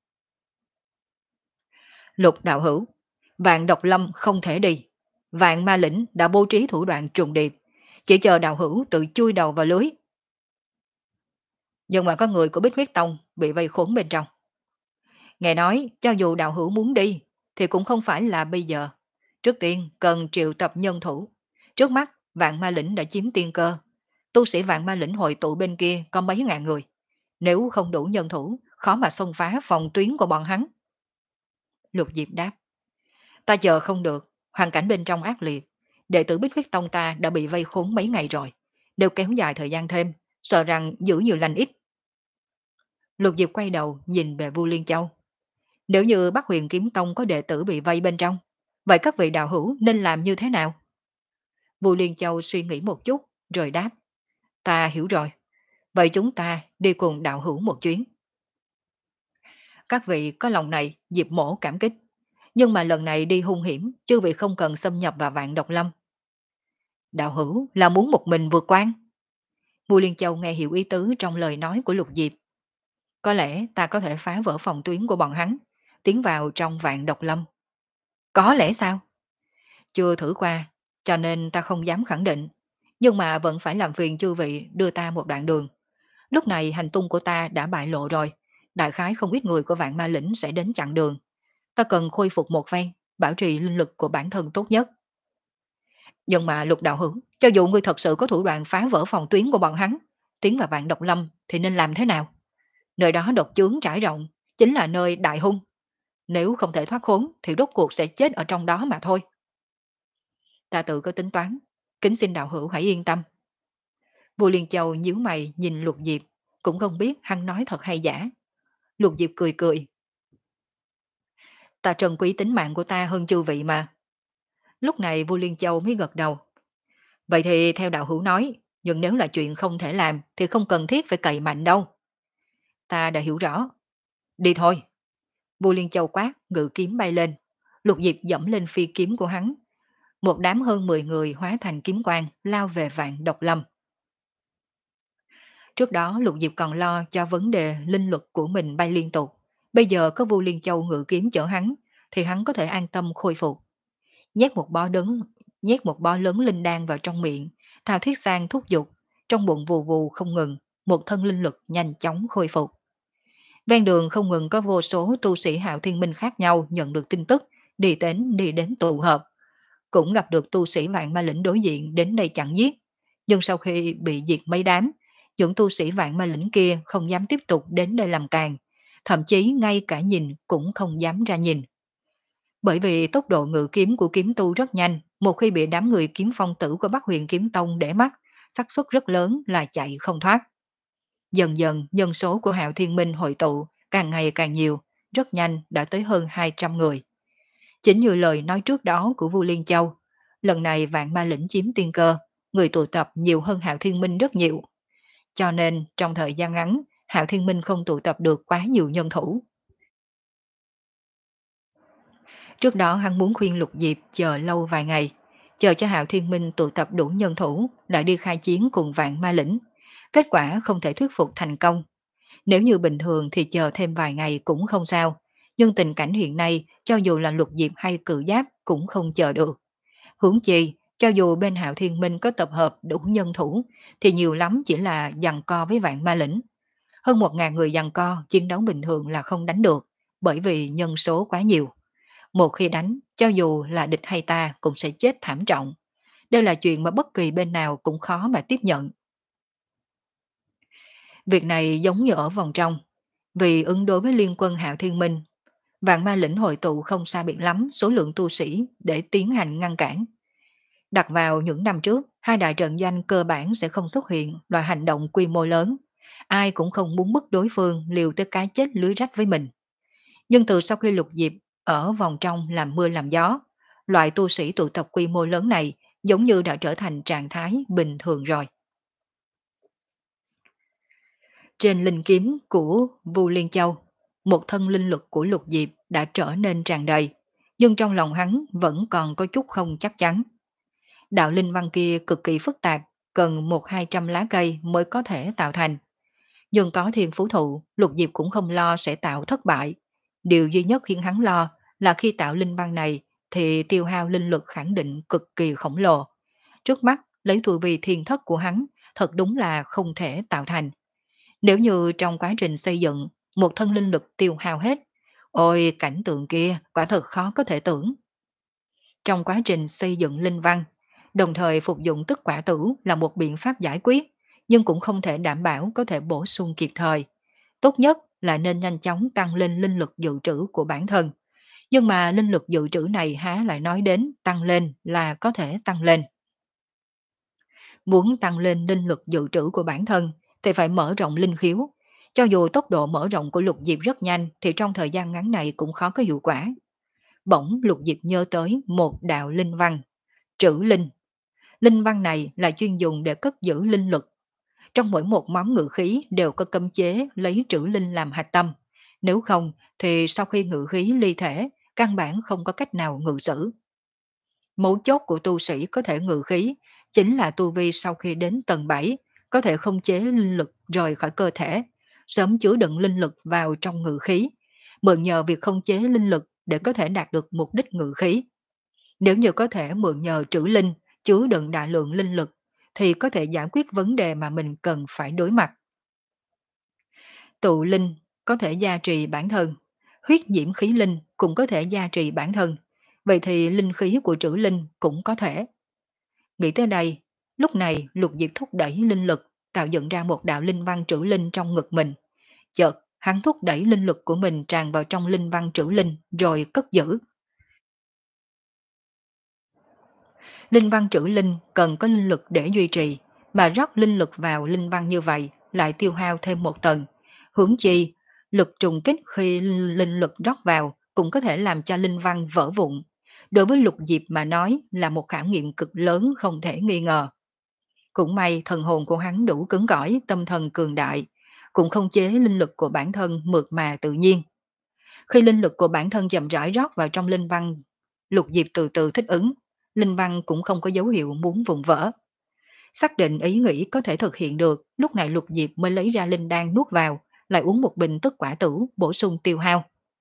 Lục đạo hữu, Vạn Độc Lâm không thể đi. Vạn Ma Lĩnh đã bố trí thủ đoạn trùng điệp, chỉ chờ đạo hữu tự chui đầu vào lưới. Nhưng mà có người của Bích Huyết Tông bị vây khốn bên trong. Nghe nói, cho dù đạo hữu muốn đi, thì cũng không phải là bây giờ. Trước tiên, cần triệu tập nhân thủ. Trước mắt, Vạn Ma Lĩnh đã chiếm tiên cơ. Tu sĩ Vạn Ma Lĩnh hội tụ bên kia có mấy ngàn người. Nếu không đủ nhân thủ, khó mà xông phá phòng tuyến của bọn hắn. Lục Diệp đáp. Ta chờ không được, hoàn cảnh bên trong ác liệt. Đệ tử Bích Huyết Tông ta đã bị vây khốn mấy ngày rồi. Đều kéo dài thời gian thêm, sợ rằng giữ nhiều lành ít. Lục Diệp quay đầu nhìn về Vu Liên Châu. Nếu như Bắc Huyền Kiếm Tông có đệ tử bị vây bên trong, vậy các vị đạo hữu nên làm như thế nào? Vu Liên Châu suy nghĩ một chút, rồi đáp. Ta hiểu rồi. Vậy chúng ta đi cùng đạo hữu một chuyến. Các vị có lòng này, Diệp Mỗ cảm kích. Nhưng mà lần này đi hung hiểm, chư vị không cần xâm nhập vào Vạn Độc Lâm. Đạo hữu là muốn một mình vượt quan. Vu Liên Châu nghe hiểu ý tứ trong lời nói của Lục Diệp. Có lẽ ta có thể phá vỡ phòng tuyến của bọn hắn, tiến vào trong Vạn Độc Lâm. Có lẽ sao? Chưa thử qua, cho nên ta không dám khẳng định. Nhưng mà vẫn phải làm phiền chư vị đưa ta một đoạn đường. Lúc này hành tung của ta đã bại lộ rồi. Đại khái không ít người của Vạn Ma Lĩnh sẽ đến chặn đường. Ta cần khôi phục một phen, bảo trì linh lực của bản thân tốt nhất. Nhưng mà Lục đạo hữu, cho dù ngươi thật sự có thủ đoạn phá vỡ phòng tuyến của bọn hắn, tiến vào Vạn Độc Lâm thì nên làm thế nào? Nơi đó độc chướng trải rộng, chính là nơi đại hung. Nếu không thể thoát khốn thì rốt cuộc sẽ chết ở trong đó mà thôi. Ta tự có tính toán, kính xin đạo hữu hãy yên tâm. Vua Liên Châu nhíu mày nhìn Lục Diệp, cũng không biết hắn nói thật hay giả. Lục Diệp cười cười. Ta trân quý tính mạng của ta hơn chư vị mà. Lúc này Vua Liên Châu mới gật đầu. Vậy thì theo đạo hữu nói, nhưng nếu là chuyện không thể làm thì không cần thiết phải cậy mạnh đâu. ta đã hiểu rõ. Đi thôi. Vua Liên Châu quát, ngự kiếm bay lên. Lục Diệp dẫm lên phi kiếm của hắn. Một đám hơn mười người hóa thành kiếm quang lao về Vạn Độc Lâm. Trước đó Lục Diệp còn lo cho vấn đề linh lực của mình bay liên tục. Bây giờ có Vu Liên Châu ngự kiếm chở hắn, thì hắn có thể an tâm khôi phục. Nhét một bó lớn, nhét một bó lớn linh đan vào trong miệng, Thao Thiết Sang thúc giục, trong bụng vù vù không ngừng, một thân linh lực nhanh chóng khôi phục. Ven đường không ngừng có vô số tu sĩ Hạo Thiên Minh khác nhau nhận được tin tức, đi đến đi đến tụ hợp, cũng gặp được tu sĩ Vạn Ma Lĩnh đối diện đến đây chặn giết. Nhưng sau khi bị diệt mấy đám, những tu sĩ Vạn Ma Lĩnh kia không dám tiếp tục đến đây làm càng, thậm chí ngay cả nhìn cũng không dám ra nhìn. Bởi vì tốc độ ngự kiếm của kiếm tu rất nhanh, một khi bị đám người kiếm phong tử của Bắc Huyền Kiếm Tông để mắt, xác suất rất lớn là chạy không thoát. Dần dần, nhân số của Hạo Thiên Minh hội tụ càng ngày càng nhiều, rất nhanh đã tới hơn hai trăm người. Chính như lời nói trước đó của Vu Liên Châu, lần này Vạn Ma Lĩnh chiếm tiên cơ, người tụ tập nhiều hơn Hạo Thiên Minh rất nhiều. Cho nên, trong thời gian ngắn, Hạo Thiên Minh không tụ tập được quá nhiều nhân thủ. Trước đó hắn muốn khuyên Lục Diệp chờ lâu vài ngày, chờ cho Hạo Thiên Minh tụ tập đủ nhân thủ, lại đi khai chiến cùng Vạn Ma Lĩnh. Kết quả không thể thuyết phục thành công. Nếu như bình thường thì chờ thêm vài ngày cũng không sao, nhưng tình cảnh hiện nay, cho dù là Lục Diệp hay Cự Giáp cũng không chờ được. Huống chi, cho dù bên Hạo Thiên Minh có tập hợp đủ nhân thủ, thì nhiều lắm chỉ là giằng co với Vạn Ma Lĩnh. Hơn một ngàn người giằng co, chiến đấu bình thường là không đánh được, bởi vì nhân số quá nhiều. Một khi đánh, cho dù là địch hay ta cũng sẽ chết thảm trọng. Đây là chuyện mà bất kỳ bên nào cũng khó mà tiếp nhận. Việc này giống như ở vòng trong. Vì ứng đối với liên quân Hạo Thiên Minh, Vạn Ma Lĩnh hội tụ không xa biệt lắm số lượng tu sĩ để tiến hành ngăn cản. Đặt vào những năm trước, hai đại trận doanh cơ bản sẽ không xuất hiện loại hành động quy mô lớn. Ai cũng không muốn bức đối phương liều tới cái chết lưới rách với mình. Nhưng từ sau khi Lục Diệp ở vòng trong làm mưa làm gió, loại tu sĩ tụ tập quy mô lớn này giống như đã trở thành trạng thái bình thường rồi. Trên linh kiếm của Vu Liên Châu, một thân linh lực của Lục Diệp đã trở nên tràn đầy, nhưng trong lòng hắn vẫn còn có chút không chắc chắn. Đạo linh văn kia cực kỳ phức tạp, cần một hai trăm lá cây mới có thể tạo thành. Nhưng có thiên phú thụ, Lục Diệp cũng không lo sẽ tạo thất bại. Điều duy nhất khiến hắn lo là khi tạo linh văn này thì tiêu hao linh lực khẳng định cực kỳ khổng lồ. Trước mắt, lấy tu vi thiên thất của hắn, thật đúng là không thể tạo thành. Nếu như trong quá trình xây dựng, một thân linh lực tiêu hao hết, ôi cảnh tượng kia quả thật khó có thể tưởng. Trong quá trình xây dựng linh văn, đồng thời phục dụng tức quả tử là một biện pháp giải quyết, nhưng cũng không thể đảm bảo có thể bổ sung kịp thời. Tốt nhất là nên nhanh chóng tăng lên linh lực dự trữ của bản thân. Nhưng mà linh lực dự trữ này há lại nói đến tăng lên là có thể tăng lên. Muốn tăng lên linh lực dự trữ của bản thân thì phải mở rộng linh khiếu. Cho dù tốc độ mở rộng của Lục Diệp rất nhanh thì trong thời gian ngắn này cũng khó có hiệu quả. Bỗng Lục Diệp nhớ tới một đạo linh văn, trữ linh. Linh văn này là chuyên dùng để cất giữ linh lực. Trong mỗi một món ngự khí đều có cấm chế lấy trữ linh làm hạch tâm. Nếu không thì sau khi ngự khí ly thể, căn bản không có cách nào ngự sử. Mấu chốt của tu sĩ có thể ngự khí chính là tu vi sau khi đến tầng bảy, có thể không chế linh lực rời khỏi cơ thể, sớm chứa đựng linh lực vào trong ngự khí, mượn nhờ việc không chế linh lực để có thể đạt được mục đích ngự khí. Nếu như có thể mượn nhờ trữ linh, chứa đựng đại lượng linh lực, thì có thể giải quyết vấn đề mà mình cần phải đối mặt. Tụ linh có thể gia trì bản thân, huyết diễm khí linh cũng có thể gia trì bản thân, vậy thì linh khí của trữ linh cũng có thể. Nghĩ tới đây, lúc này Lục Diệp thúc đẩy linh lực, tạo dựng ra một đạo linh văn trữ linh trong ngực mình. Chợt, hắn thúc đẩy linh lực của mình tràn vào trong linh văn trữ linh rồi cất giữ. Linh văn trữ linh cần có linh lực để duy trì, mà rót linh lực vào linh văn như vậy lại tiêu hao thêm một tầng. Huống chi, lực trùng kích khi linh lực rót vào cũng có thể làm cho linh văn vỡ vụn. Đối với Lục Diệp mà nói là một khảo nghiệm cực lớn không thể nghi ngờ. Cũng may thần hồn của hắn đủ cứng cỏi, tâm thần cường đại. cũng không chế linh lực của bản thân mượt mà tự nhiên. Khi linh lực của bản thân chậm rãi rót vào trong linh văn, Lục Diệp từ từ thích ứng, linh văn cũng không có dấu hiệu muốn vùng vỡ. Xác định ý nghĩ có thể thực hiện được, lúc này Lục Diệp mới lấy ra linh đan nuốt vào, lại uống một bình tức quả tử bổ sung tiêu hao.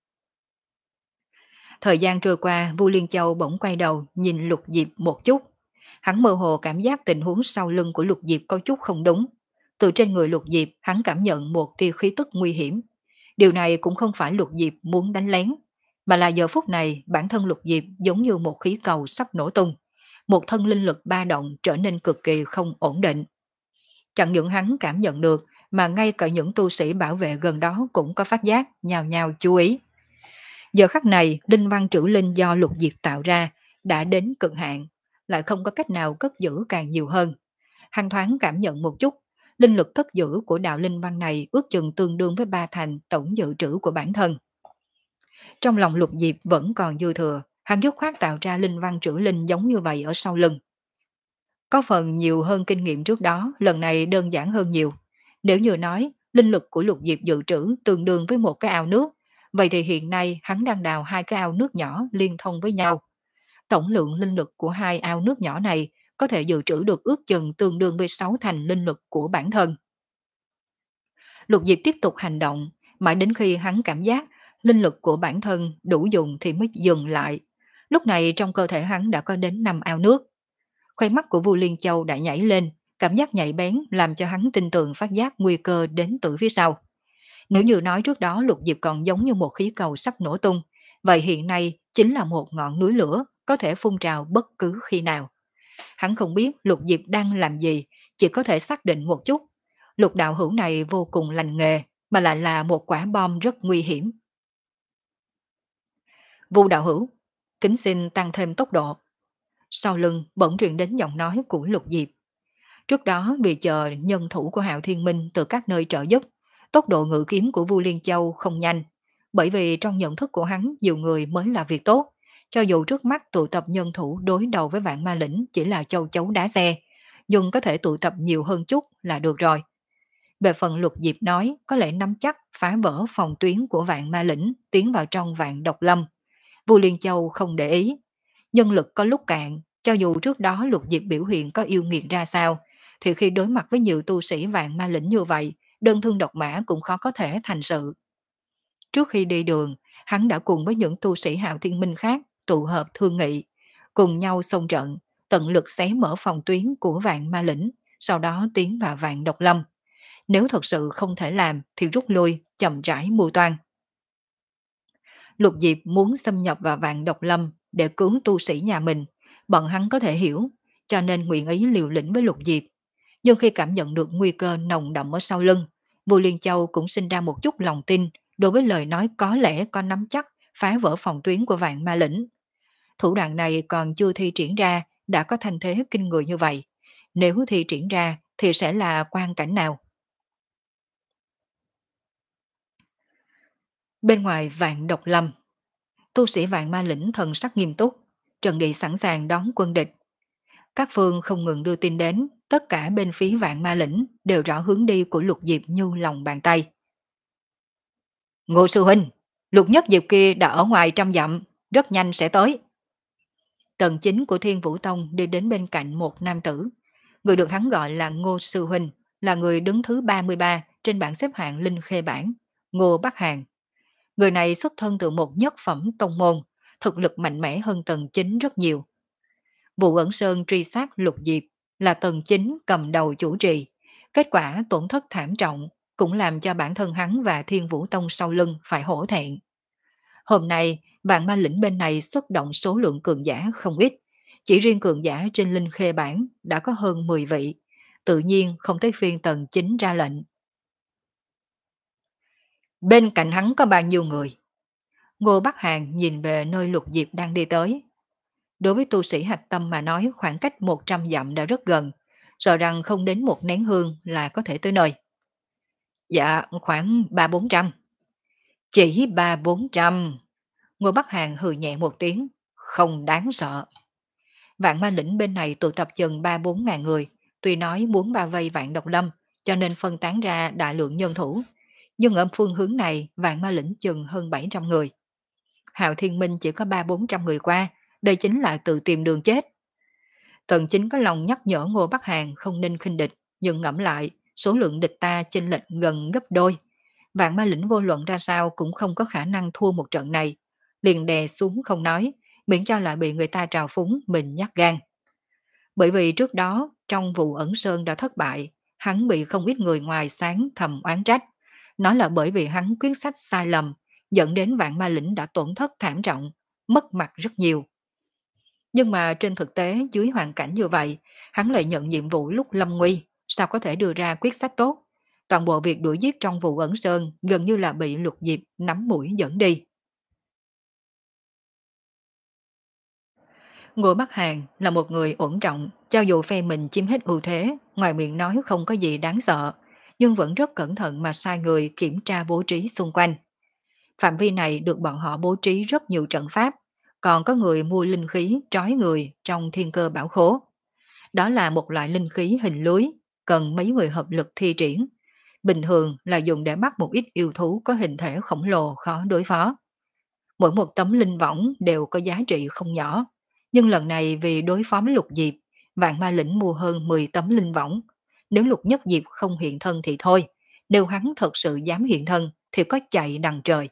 Thời gian trôi qua, Vu Liên Châu bỗng quay đầu nhìn Lục Diệp một chút. Hắn mơ hồ cảm giác tình huống sau lưng của Lục Diệp có chút không đúng. Từ trên người Lục Diệp, hắn cảm nhận một tia khí tức nguy hiểm. Điều này cũng không phải Lục Diệp muốn đánh lén, mà là giờ phút này bản thân Lục Diệp giống như một khí cầu sắp nổ tung. Một thân linh lực ba động trở nên cực kỳ không ổn định. Chẳng những hắn cảm nhận được, mà ngay cả những tu sĩ bảo vệ gần đó cũng có phát giác, nhào nhào chú ý. Giờ khắc này, linh văn trữ linh do Lục Diệp tạo ra đã đến cực hạn, lại không có cách nào cất giữ càng nhiều hơn. Hắn thoáng cảm nhận một chút, linh lực cất giữ của đạo linh văn này ước chừng tương đương với ba thành tổng dự trữ của bản thân. Trong lòng Lục Diệp vẫn còn dư thừa, hắn dứt khoát tạo ra linh văn trữ linh giống như vậy ở sau lưng. Có phần nhiều hơn kinh nghiệm trước đó, lần này đơn giản hơn nhiều. Nếu như nói, linh lực của Lục Diệp dự trữ tương đương với một cái ao nước, vậy thì hiện nay hắn đang đào hai cái ao nước nhỏ liên thông với nhau. Tổng lượng linh lực của hai ao nước nhỏ này có thể dự trữ được ước chừng tương đương với sáu thành linh lực của bản thân. Lục Diệp tiếp tục hành động, mãi đến khi hắn cảm giác linh lực của bản thân đủ dùng thì mới dừng lại. Lúc này trong cơ thể hắn đã có đến năm ao nước. Khoai mắt của Vu Liên Châu đã nhảy lên, cảm giác nhạy bén làm cho hắn tin tưởng phát giác nguy cơ đến từ phía sau. Nếu như nói trước đó Lục Diệp còn giống như một khí cầu sắp nổ tung, vậy hiện nay chính là một ngọn núi lửa có thể phun trào bất cứ khi nào. Hắn không biết Lục Diệp đang làm gì, chỉ có thể xác định một chút. Lục đạo hữu này vô cùng lành nghề, mà lại là một quả bom rất nguy hiểm. Vu đạo hữu, kính xin tăng thêm tốc độ. Sau lưng bỗng truyền đến giọng nói của Lục Diệp. Trước đó vì chờ nhân thủ của Hạo Thiên Minh từ các nơi trợ giúp, tốc độ ngự kiếm của Vu Liên Châu không nhanh, bởi vì trong nhận thức của hắn nhiều người mới là việc tốt, cho dù trước mắt tụ tập nhân thủ đối đầu với Vạn Ma Lĩnh chỉ là châu chấu đá xe, nhưng có thể tụ tập nhiều hơn chút là được rồi. Về phần Lục Diệp nói có lẽ nắm chắc phá vỡ phòng tuyến của Vạn Ma Lĩnh tiến vào trong Vạn Độc Lâm. Vu Liên Châu không để ý, nhân lực có lúc cạn, cho dù trước đó Lục Diệp biểu hiện có yêu nghiệt ra sao, thì khi đối mặt với nhiều tu sĩ Vạn Ma Lĩnh như vậy, đơn thương độc mã cũng khó có thể thành sự. Trước khi đi đường, hắn đã cùng với những tu sĩ Hạo Thiên Minh khác tụ hợp thương nghị, cùng nhau xông trận, tận lực xé mở phòng tuyến của Vạn Ma Lĩnh, sau đó tiến vào Vạn Độc Lâm. Nếu thật sự không thể làm thì rút lui, chậm rãi mưu toan. Lục Diệp muốn xâm nhập vào Vạn Độc Lâm để cứu tu sĩ nhà mình, bọn hắn có thể hiểu, cho nên nguyện ý liều lĩnh với Lục Diệp. Nhưng khi cảm nhận được nguy cơ nồng đậm ở sau lưng, Vu Liên Châu cũng sinh ra một chút lòng tin đối với lời nói có lẽ có nắm chắc phá vỡ phòng tuyến của Vạn Ma Lĩnh. Thủ đoạn này còn chưa thi triển ra đã có thành thế kinh người như vậy. Nếu thi triển ra thì sẽ là quan cảnh nào? Bên ngoài Vạn Độc Lâm, tu sĩ Vạn Ma Lĩnh thần sắc nghiêm túc, trận địa sẵn sàng đón quân địch. Các phương không ngừng đưa tin đến, tất cả bên phía Vạn Ma Lĩnh đều rõ hướng đi của Lục Diệp như lòng bàn tay. Ngô sư huynh, Lục Nhất Diệp kia đã ở ngoài trăm dặm, rất nhanh sẽ tới. Tầng chính của Thiên Vũ Tông đi đến bên cạnh một nam tử. Người được hắn gọi là Ngô sư huynh, là người đứng thứ ba mươi ba trên bảng xếp hạng Linh Khê Bảng, Ngô Bắc Hàn. Người này xuất thân từ một nhất phẩm tông môn, thực lực mạnh mẽ hơn tầng chính rất nhiều. Vụ ẩn sơn truy sát Lục Diệp là tầng chính cầm đầu chủ trì. Kết quả tổn thất thảm trọng cũng làm cho bản thân hắn và Thiên Vũ Tông sau lưng phải hổ thẹn. Hôm nay, Vạn Ma Lĩnh bên này xuất động số lượng cường giả không ít. Chỉ riêng cường giả trên Linh Khê Bảng đã có hơn mười vị. Tự nhiên không tới phiên tầng chính ra lệnh. Bên cạnh hắn có bao nhiêu người? Ngô Bắc Hàn nhìn về nơi Lục Diệp đang đi tới. Đối với tu sĩ hạch tâm mà nói khoảng cách một trăm dặm đã rất gần, sợ rằng không đến một nén hương là có thể tới nơi. Dạ, khoảng ba bốn trăm. Chỉ ba bốn trăm. Ngô Bắc Hàn hừ nhẹ một tiếng, không đáng sợ. Vạn Ma Lĩnh bên này tụ tập chừng ba bốn ngàn người, tuy nói muốn bao vây Vạn Độc Lâm, cho nên phân tán ra đại lượng nhân thủ. Nhưng ở phương hướng này, Vạn Ma Lĩnh chừng hơn bảy trăm người. Hạo Thiên Minh chỉ có ba bốn trăm người qua, đây chính là tự tìm đường chết. Tần Chính có lòng nhắc nhở Ngô Bắc Hàn không nên khinh địch, nhưng ngẫm lại, số lượng địch ta chênh lệch gần gấp đôi. Vạn Ma Lĩnh vô luận ra sao cũng không có khả năng thua một trận này. Liền đè xuống không nói, miễn cho lại bị người ta trào phúng, mình nhát gan. Bởi vì trước đó, trong vụ ẩn sơn đã thất bại, hắn bị không ít người ngoài sáng thầm oán trách. Nói là bởi vì hắn quyết sách sai lầm, dẫn đến Vạn Ma Lĩnh đã tổn thất thảm trọng, mất mặt rất nhiều. Nhưng mà trên thực tế dưới hoàn cảnh như vậy, hắn lại nhận nhiệm vụ lúc lâm nguy, sao có thể đưa ra quyết sách tốt. Toàn bộ việc đuổi giết trong vụ ẩn sơn gần như là bị Lục Diệp nắm mũi dẫn đi. Ngô Bắc Hàn là một người ổn trọng, cho dù phe mình chiếm hết ưu thế, ngoài miệng nói không có gì đáng sợ, nhưng vẫn rất cẩn thận mà sai người kiểm tra bố trí xung quanh. Phạm vi này được bọn họ bố trí rất nhiều trận pháp, còn có người mua linh khí trói người trong thiên cơ bảo khố. Đó là một loại linh khí hình lưới, cần mấy người hợp lực thi triển. Bình thường là dùng để bắt một ít yêu thú có hình thể khổng lồ khó đối phó. Mỗi một tấm linh võng đều có giá trị không nhỏ. Nhưng lần này vì đối phó với Lục Diệp, Vạn Ma Lĩnh mua hơn mười tấm linh võng. Nếu Lục Nhất Diệp không hiện thân thì thôi, nếu hắn thật sự dám hiện thân thì có chạy đằng trời.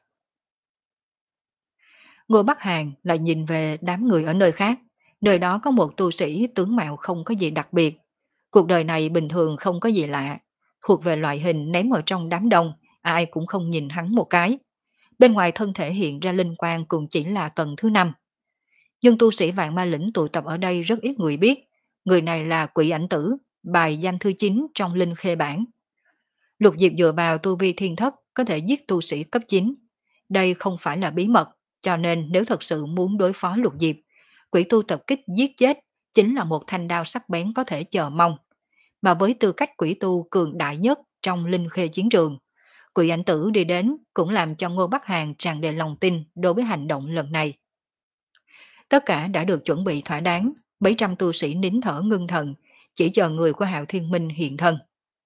Ngô Bắc Hàn lại nhìn về đám người ở nơi khác. Nơi đó có một tu sĩ tướng mạo không có gì đặc biệt. Cuộc đời này bình thường không có gì lạ. Thuộc về loại hình ném ở trong đám đông, ai cũng không nhìn hắn một cái. Bên ngoài thân thể hiện ra linh quang cũng chỉ là tầng thứ năm. Nhưng tu sĩ Vạn Ma Lĩnh tụ tập ở đây rất ít người biết. Người này là Quỷ Ảnh Tử, bài danh thứ chín trong linh khê bản. Lục Diệp dựa vào tu vi thiên thất có thể giết tu sĩ cấp chín. Đây không phải là bí mật, cho nên nếu thật sự muốn đối phó Lục Diệp, quỷ tu tập kích giết chết chính là một thanh đao sắc bén có thể chờ mong. Mà với tư cách quỷ tu cường đại nhất trong linh khê chiến trường, Quỷ Ảnh Tử đi đến cũng làm cho Ngô Bắc Hàn tràn đầy lòng tin đối với hành động lần này. Tất cả đã được chuẩn bị thỏa đáng, mấy trăm tu sĩ nín thở ngưng thần, chỉ chờ người của Hạo Thiên Minh hiện thân.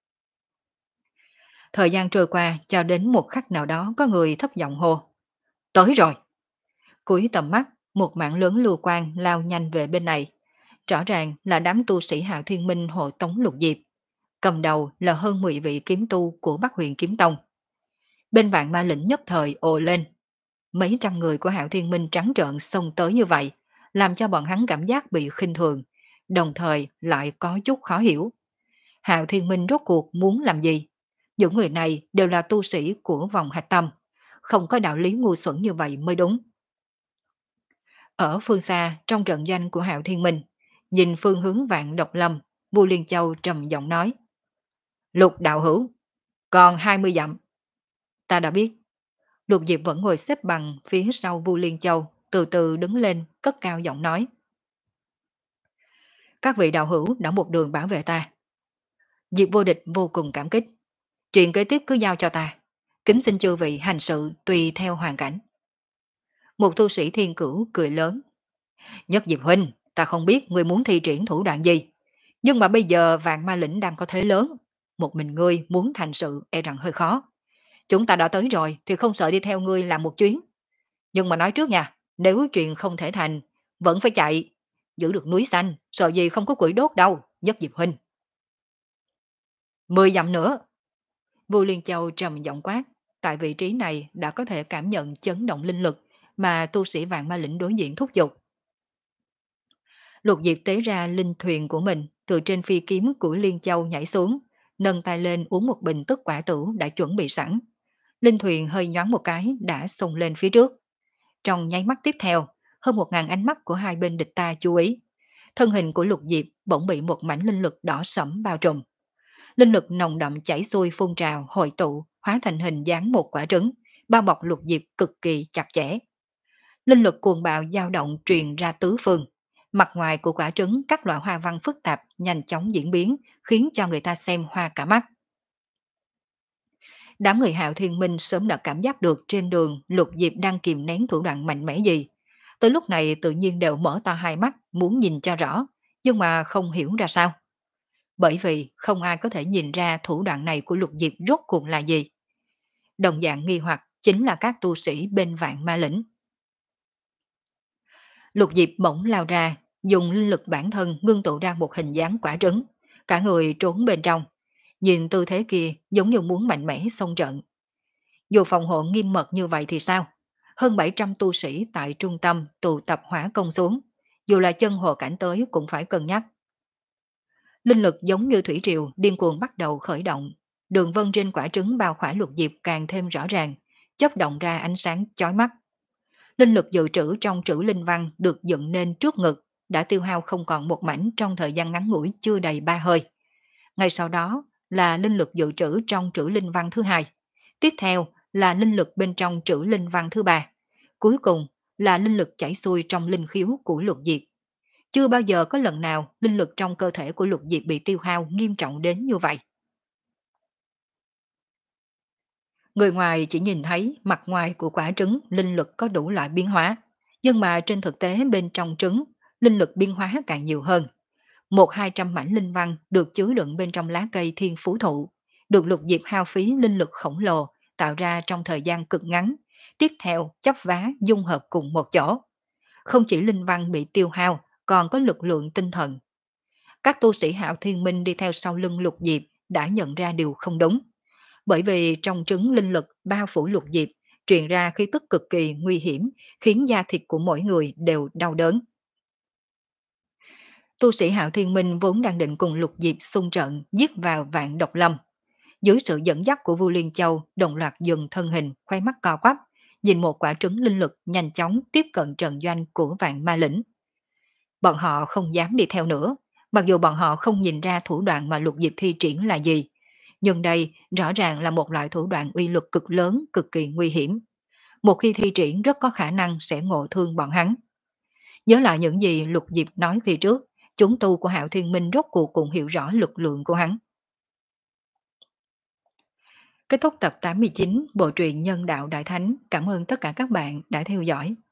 Thời gian trôi qua cho đến một khắc nào đó có người thấp giọng hô. Tới rồi! Cúi tầm mắt, một mảng lớn lưu quang lao nhanh về bên này. Rõ ràng là đám tu sĩ Hạo Thiên Minh hộ tống Lục Diệp. Cầm đầu là hơn mười vị kiếm tu của Bắc huyện Kiếm Tông. Bên Vạn Ma Lĩnh nhất thời ồ lên. Mấy trăm người của Hạo Thiên Minh trắng trợn xông tới như vậy, làm cho bọn hắn cảm giác bị khinh thường, đồng thời lại có chút khó hiểu. Hạo Thiên Minh rốt cuộc muốn làm gì? Những người này đều là tu sĩ của vòng hạch tâm, không có đạo lý ngu xuẩn như vậy mới đúng. Ở phương xa, trong trận doanh của Hạo Thiên Minh, nhìn phương hướng Vạn Độc Lâm, Vu Liên Châu trầm giọng nói. Lục đạo hữu, còn hai mươi dặm. Ta đã biết. Lục Diệp vẫn ngồi xếp bằng phía sau Vu Liên Châu, từ từ đứng lên, cất cao giọng nói. Các vị đạo hữu đã một đường bảo vệ ta. Diệp vô địch vô cùng cảm kích. Chuyện kế tiếp cứ giao cho ta. Kính xin chư vị hành sự tùy theo hoàn cảnh. Một tu sĩ thiên cửu cười lớn. Nhất Diệp huynh, ta không biết ngươi muốn thi triển thủ đoạn gì. Nhưng mà bây giờ Vạn Ma Lĩnh đang có thế lớn. Một mình ngươi muốn thành sự e rằng hơi khó. Chúng ta đã tới rồi thì không sợ đi theo ngươi làm một chuyến. Nhưng mà nói trước nha, nếu chuyện không thể thành, vẫn phải chạy. Giữ được núi xanh, sợ gì không có quỷ đốt đâu, Nhất Diệp huynh. Mười dặm nữa. Vu Liên Châu trầm giọng quát, tại vị trí này đã có thể cảm nhận chấn động linh lực mà tu sĩ Vạn Ma Lĩnh đối diện thúc giục. Lục Diệp tế ra linh thuyền của mình, từ trên phi kiếm của Liên Châu nhảy xuống, nâng tay lên uống một bình tức quả tử đã chuẩn bị sẵn. Linh thuyền hơi nhoáng một cái đã xông lên phía trước. Trong nháy mắt tiếp theo, hơn một ngàn ánh mắt của hai bên địch ta chú ý. Thân hình của Lục Diệp bỗng bị một mảnh linh lực đỏ sẫm bao trùm. Linh lực nồng đậm chảy xuôi phun trào, hội tụ, hóa thành hình dáng một quả trứng, bao bọc Lục Diệp cực kỳ chặt chẽ. Linh lực cuồng bạo dao động truyền ra tứ phương. Mặt ngoài của quả trứng các loại hoa văn phức tạp nhanh chóng diễn biến, khiến cho người ta xem hoa cả mắt. Đám người Hạo Thiên Minh sớm đã cảm giác được trên đường Lục Diệp đang kìm nén thủ đoạn mạnh mẽ gì. Tới lúc này tự nhiên đều mở to hai mắt muốn nhìn cho rõ, nhưng mà không hiểu ra sao. bởi vì không ai có thể nhìn ra thủ đoạn này của Lục Diệp rốt cuộc là gì. Đồng dạng nghi hoặc chính là các tu sĩ bên Vạn Ma Lĩnh. Lục Diệp bỗng lao ra, dùng linh lực bản thân ngưng tụ ra một hình dáng quả trứng, cả người trốn bên trong. Nhìn tư thế kia giống như muốn mạnh mẽ xông trận. Dù phòng hộ nghiêm mật như vậy thì sao? Hơn bảy trăm tu sĩ tại trung tâm tụ tập hỏa công xuống, dù là chân hồ cảnh tới cũng phải cân nhắc. Linh lực giống như thủy triều điên cuồng bắt đầu khởi động, đường vân trên quả trứng bao khỏa Lục Diệp càng thêm rõ ràng, chớp động ra ánh sáng chói mắt. Linh lực dự trữ trong trữ linh văn được dựng nên trước ngực, đã tiêu hao không còn một mảnh trong thời gian ngắn ngủi chưa đầy ba hơi. Ngay sau đó là linh lực dự trữ trong trữ linh văn thứ hai. Tiếp theo là linh lực bên trong trữ linh văn thứ ba. Cuối cùng là linh lực chảy xuôi trong linh khiếu của Lục Diệp. Chưa bao giờ có lần nào linh lực trong cơ thể của Lục Diệp bị tiêu hao nghiêm trọng đến như vậy. Người ngoài chỉ nhìn thấy mặt ngoài của quả trứng linh lực có đủ loại biến hóa, nhưng mà trên thực tế bên trong trứng, linh lực biến hóa càng nhiều hơn. Một hai trăm mảnh linh văn được chứa đựng bên trong lá cây thiên phú thụ, được Lục Diệp hao phí linh lực khổng lồ tạo ra trong thời gian cực ngắn, tiếp theo chấp vá dung hợp cùng một chỗ. Không chỉ linh văn bị tiêu hao, còn có lực lượng tinh thần. Các tu sĩ Hạo Thiên Minh đi theo sau lưng Lục Diệp đã nhận ra điều không đúng. Bởi vì trong trứng linh lực bao phủ Lục Diệp, truyền ra khí tức cực kỳ nguy hiểm, khiến da thịt của mỗi người đều đau đớn. Tu sĩ Hạo Thiên Minh vốn đang định cùng Lục Diệp xung trận giết vào Vạn Độc Lâm. Dưới sự dẫn dắt của Vu Liên Châu, đồng loạt dừng thân hình, khoe mắt co quắp, nhìn một quả trứng linh lực nhanh chóng tiếp cận trận doanh của Vạn Ma Lĩnh. Bọn họ không dám đi theo nữa, mặc dù bọn họ không nhìn ra thủ đoạn mà Lục Diệp thi triển là gì. Nhưng đây rõ ràng là một loại thủ đoạn uy lực cực lớn, cực kỳ nguy hiểm. Một khi thi triển rất có khả năng sẽ ngộ thương bọn hắn. Nhớ lại những gì Lục Diệp nói khi trước, chúng tu của Hạo Thiên Minh rốt cuộc cũng hiểu rõ lực lượng của hắn. Kết thúc tập tám mươi chín Bộ truyện Nhân Đạo Đại Thánh. Cảm ơn tất cả các bạn đã theo dõi.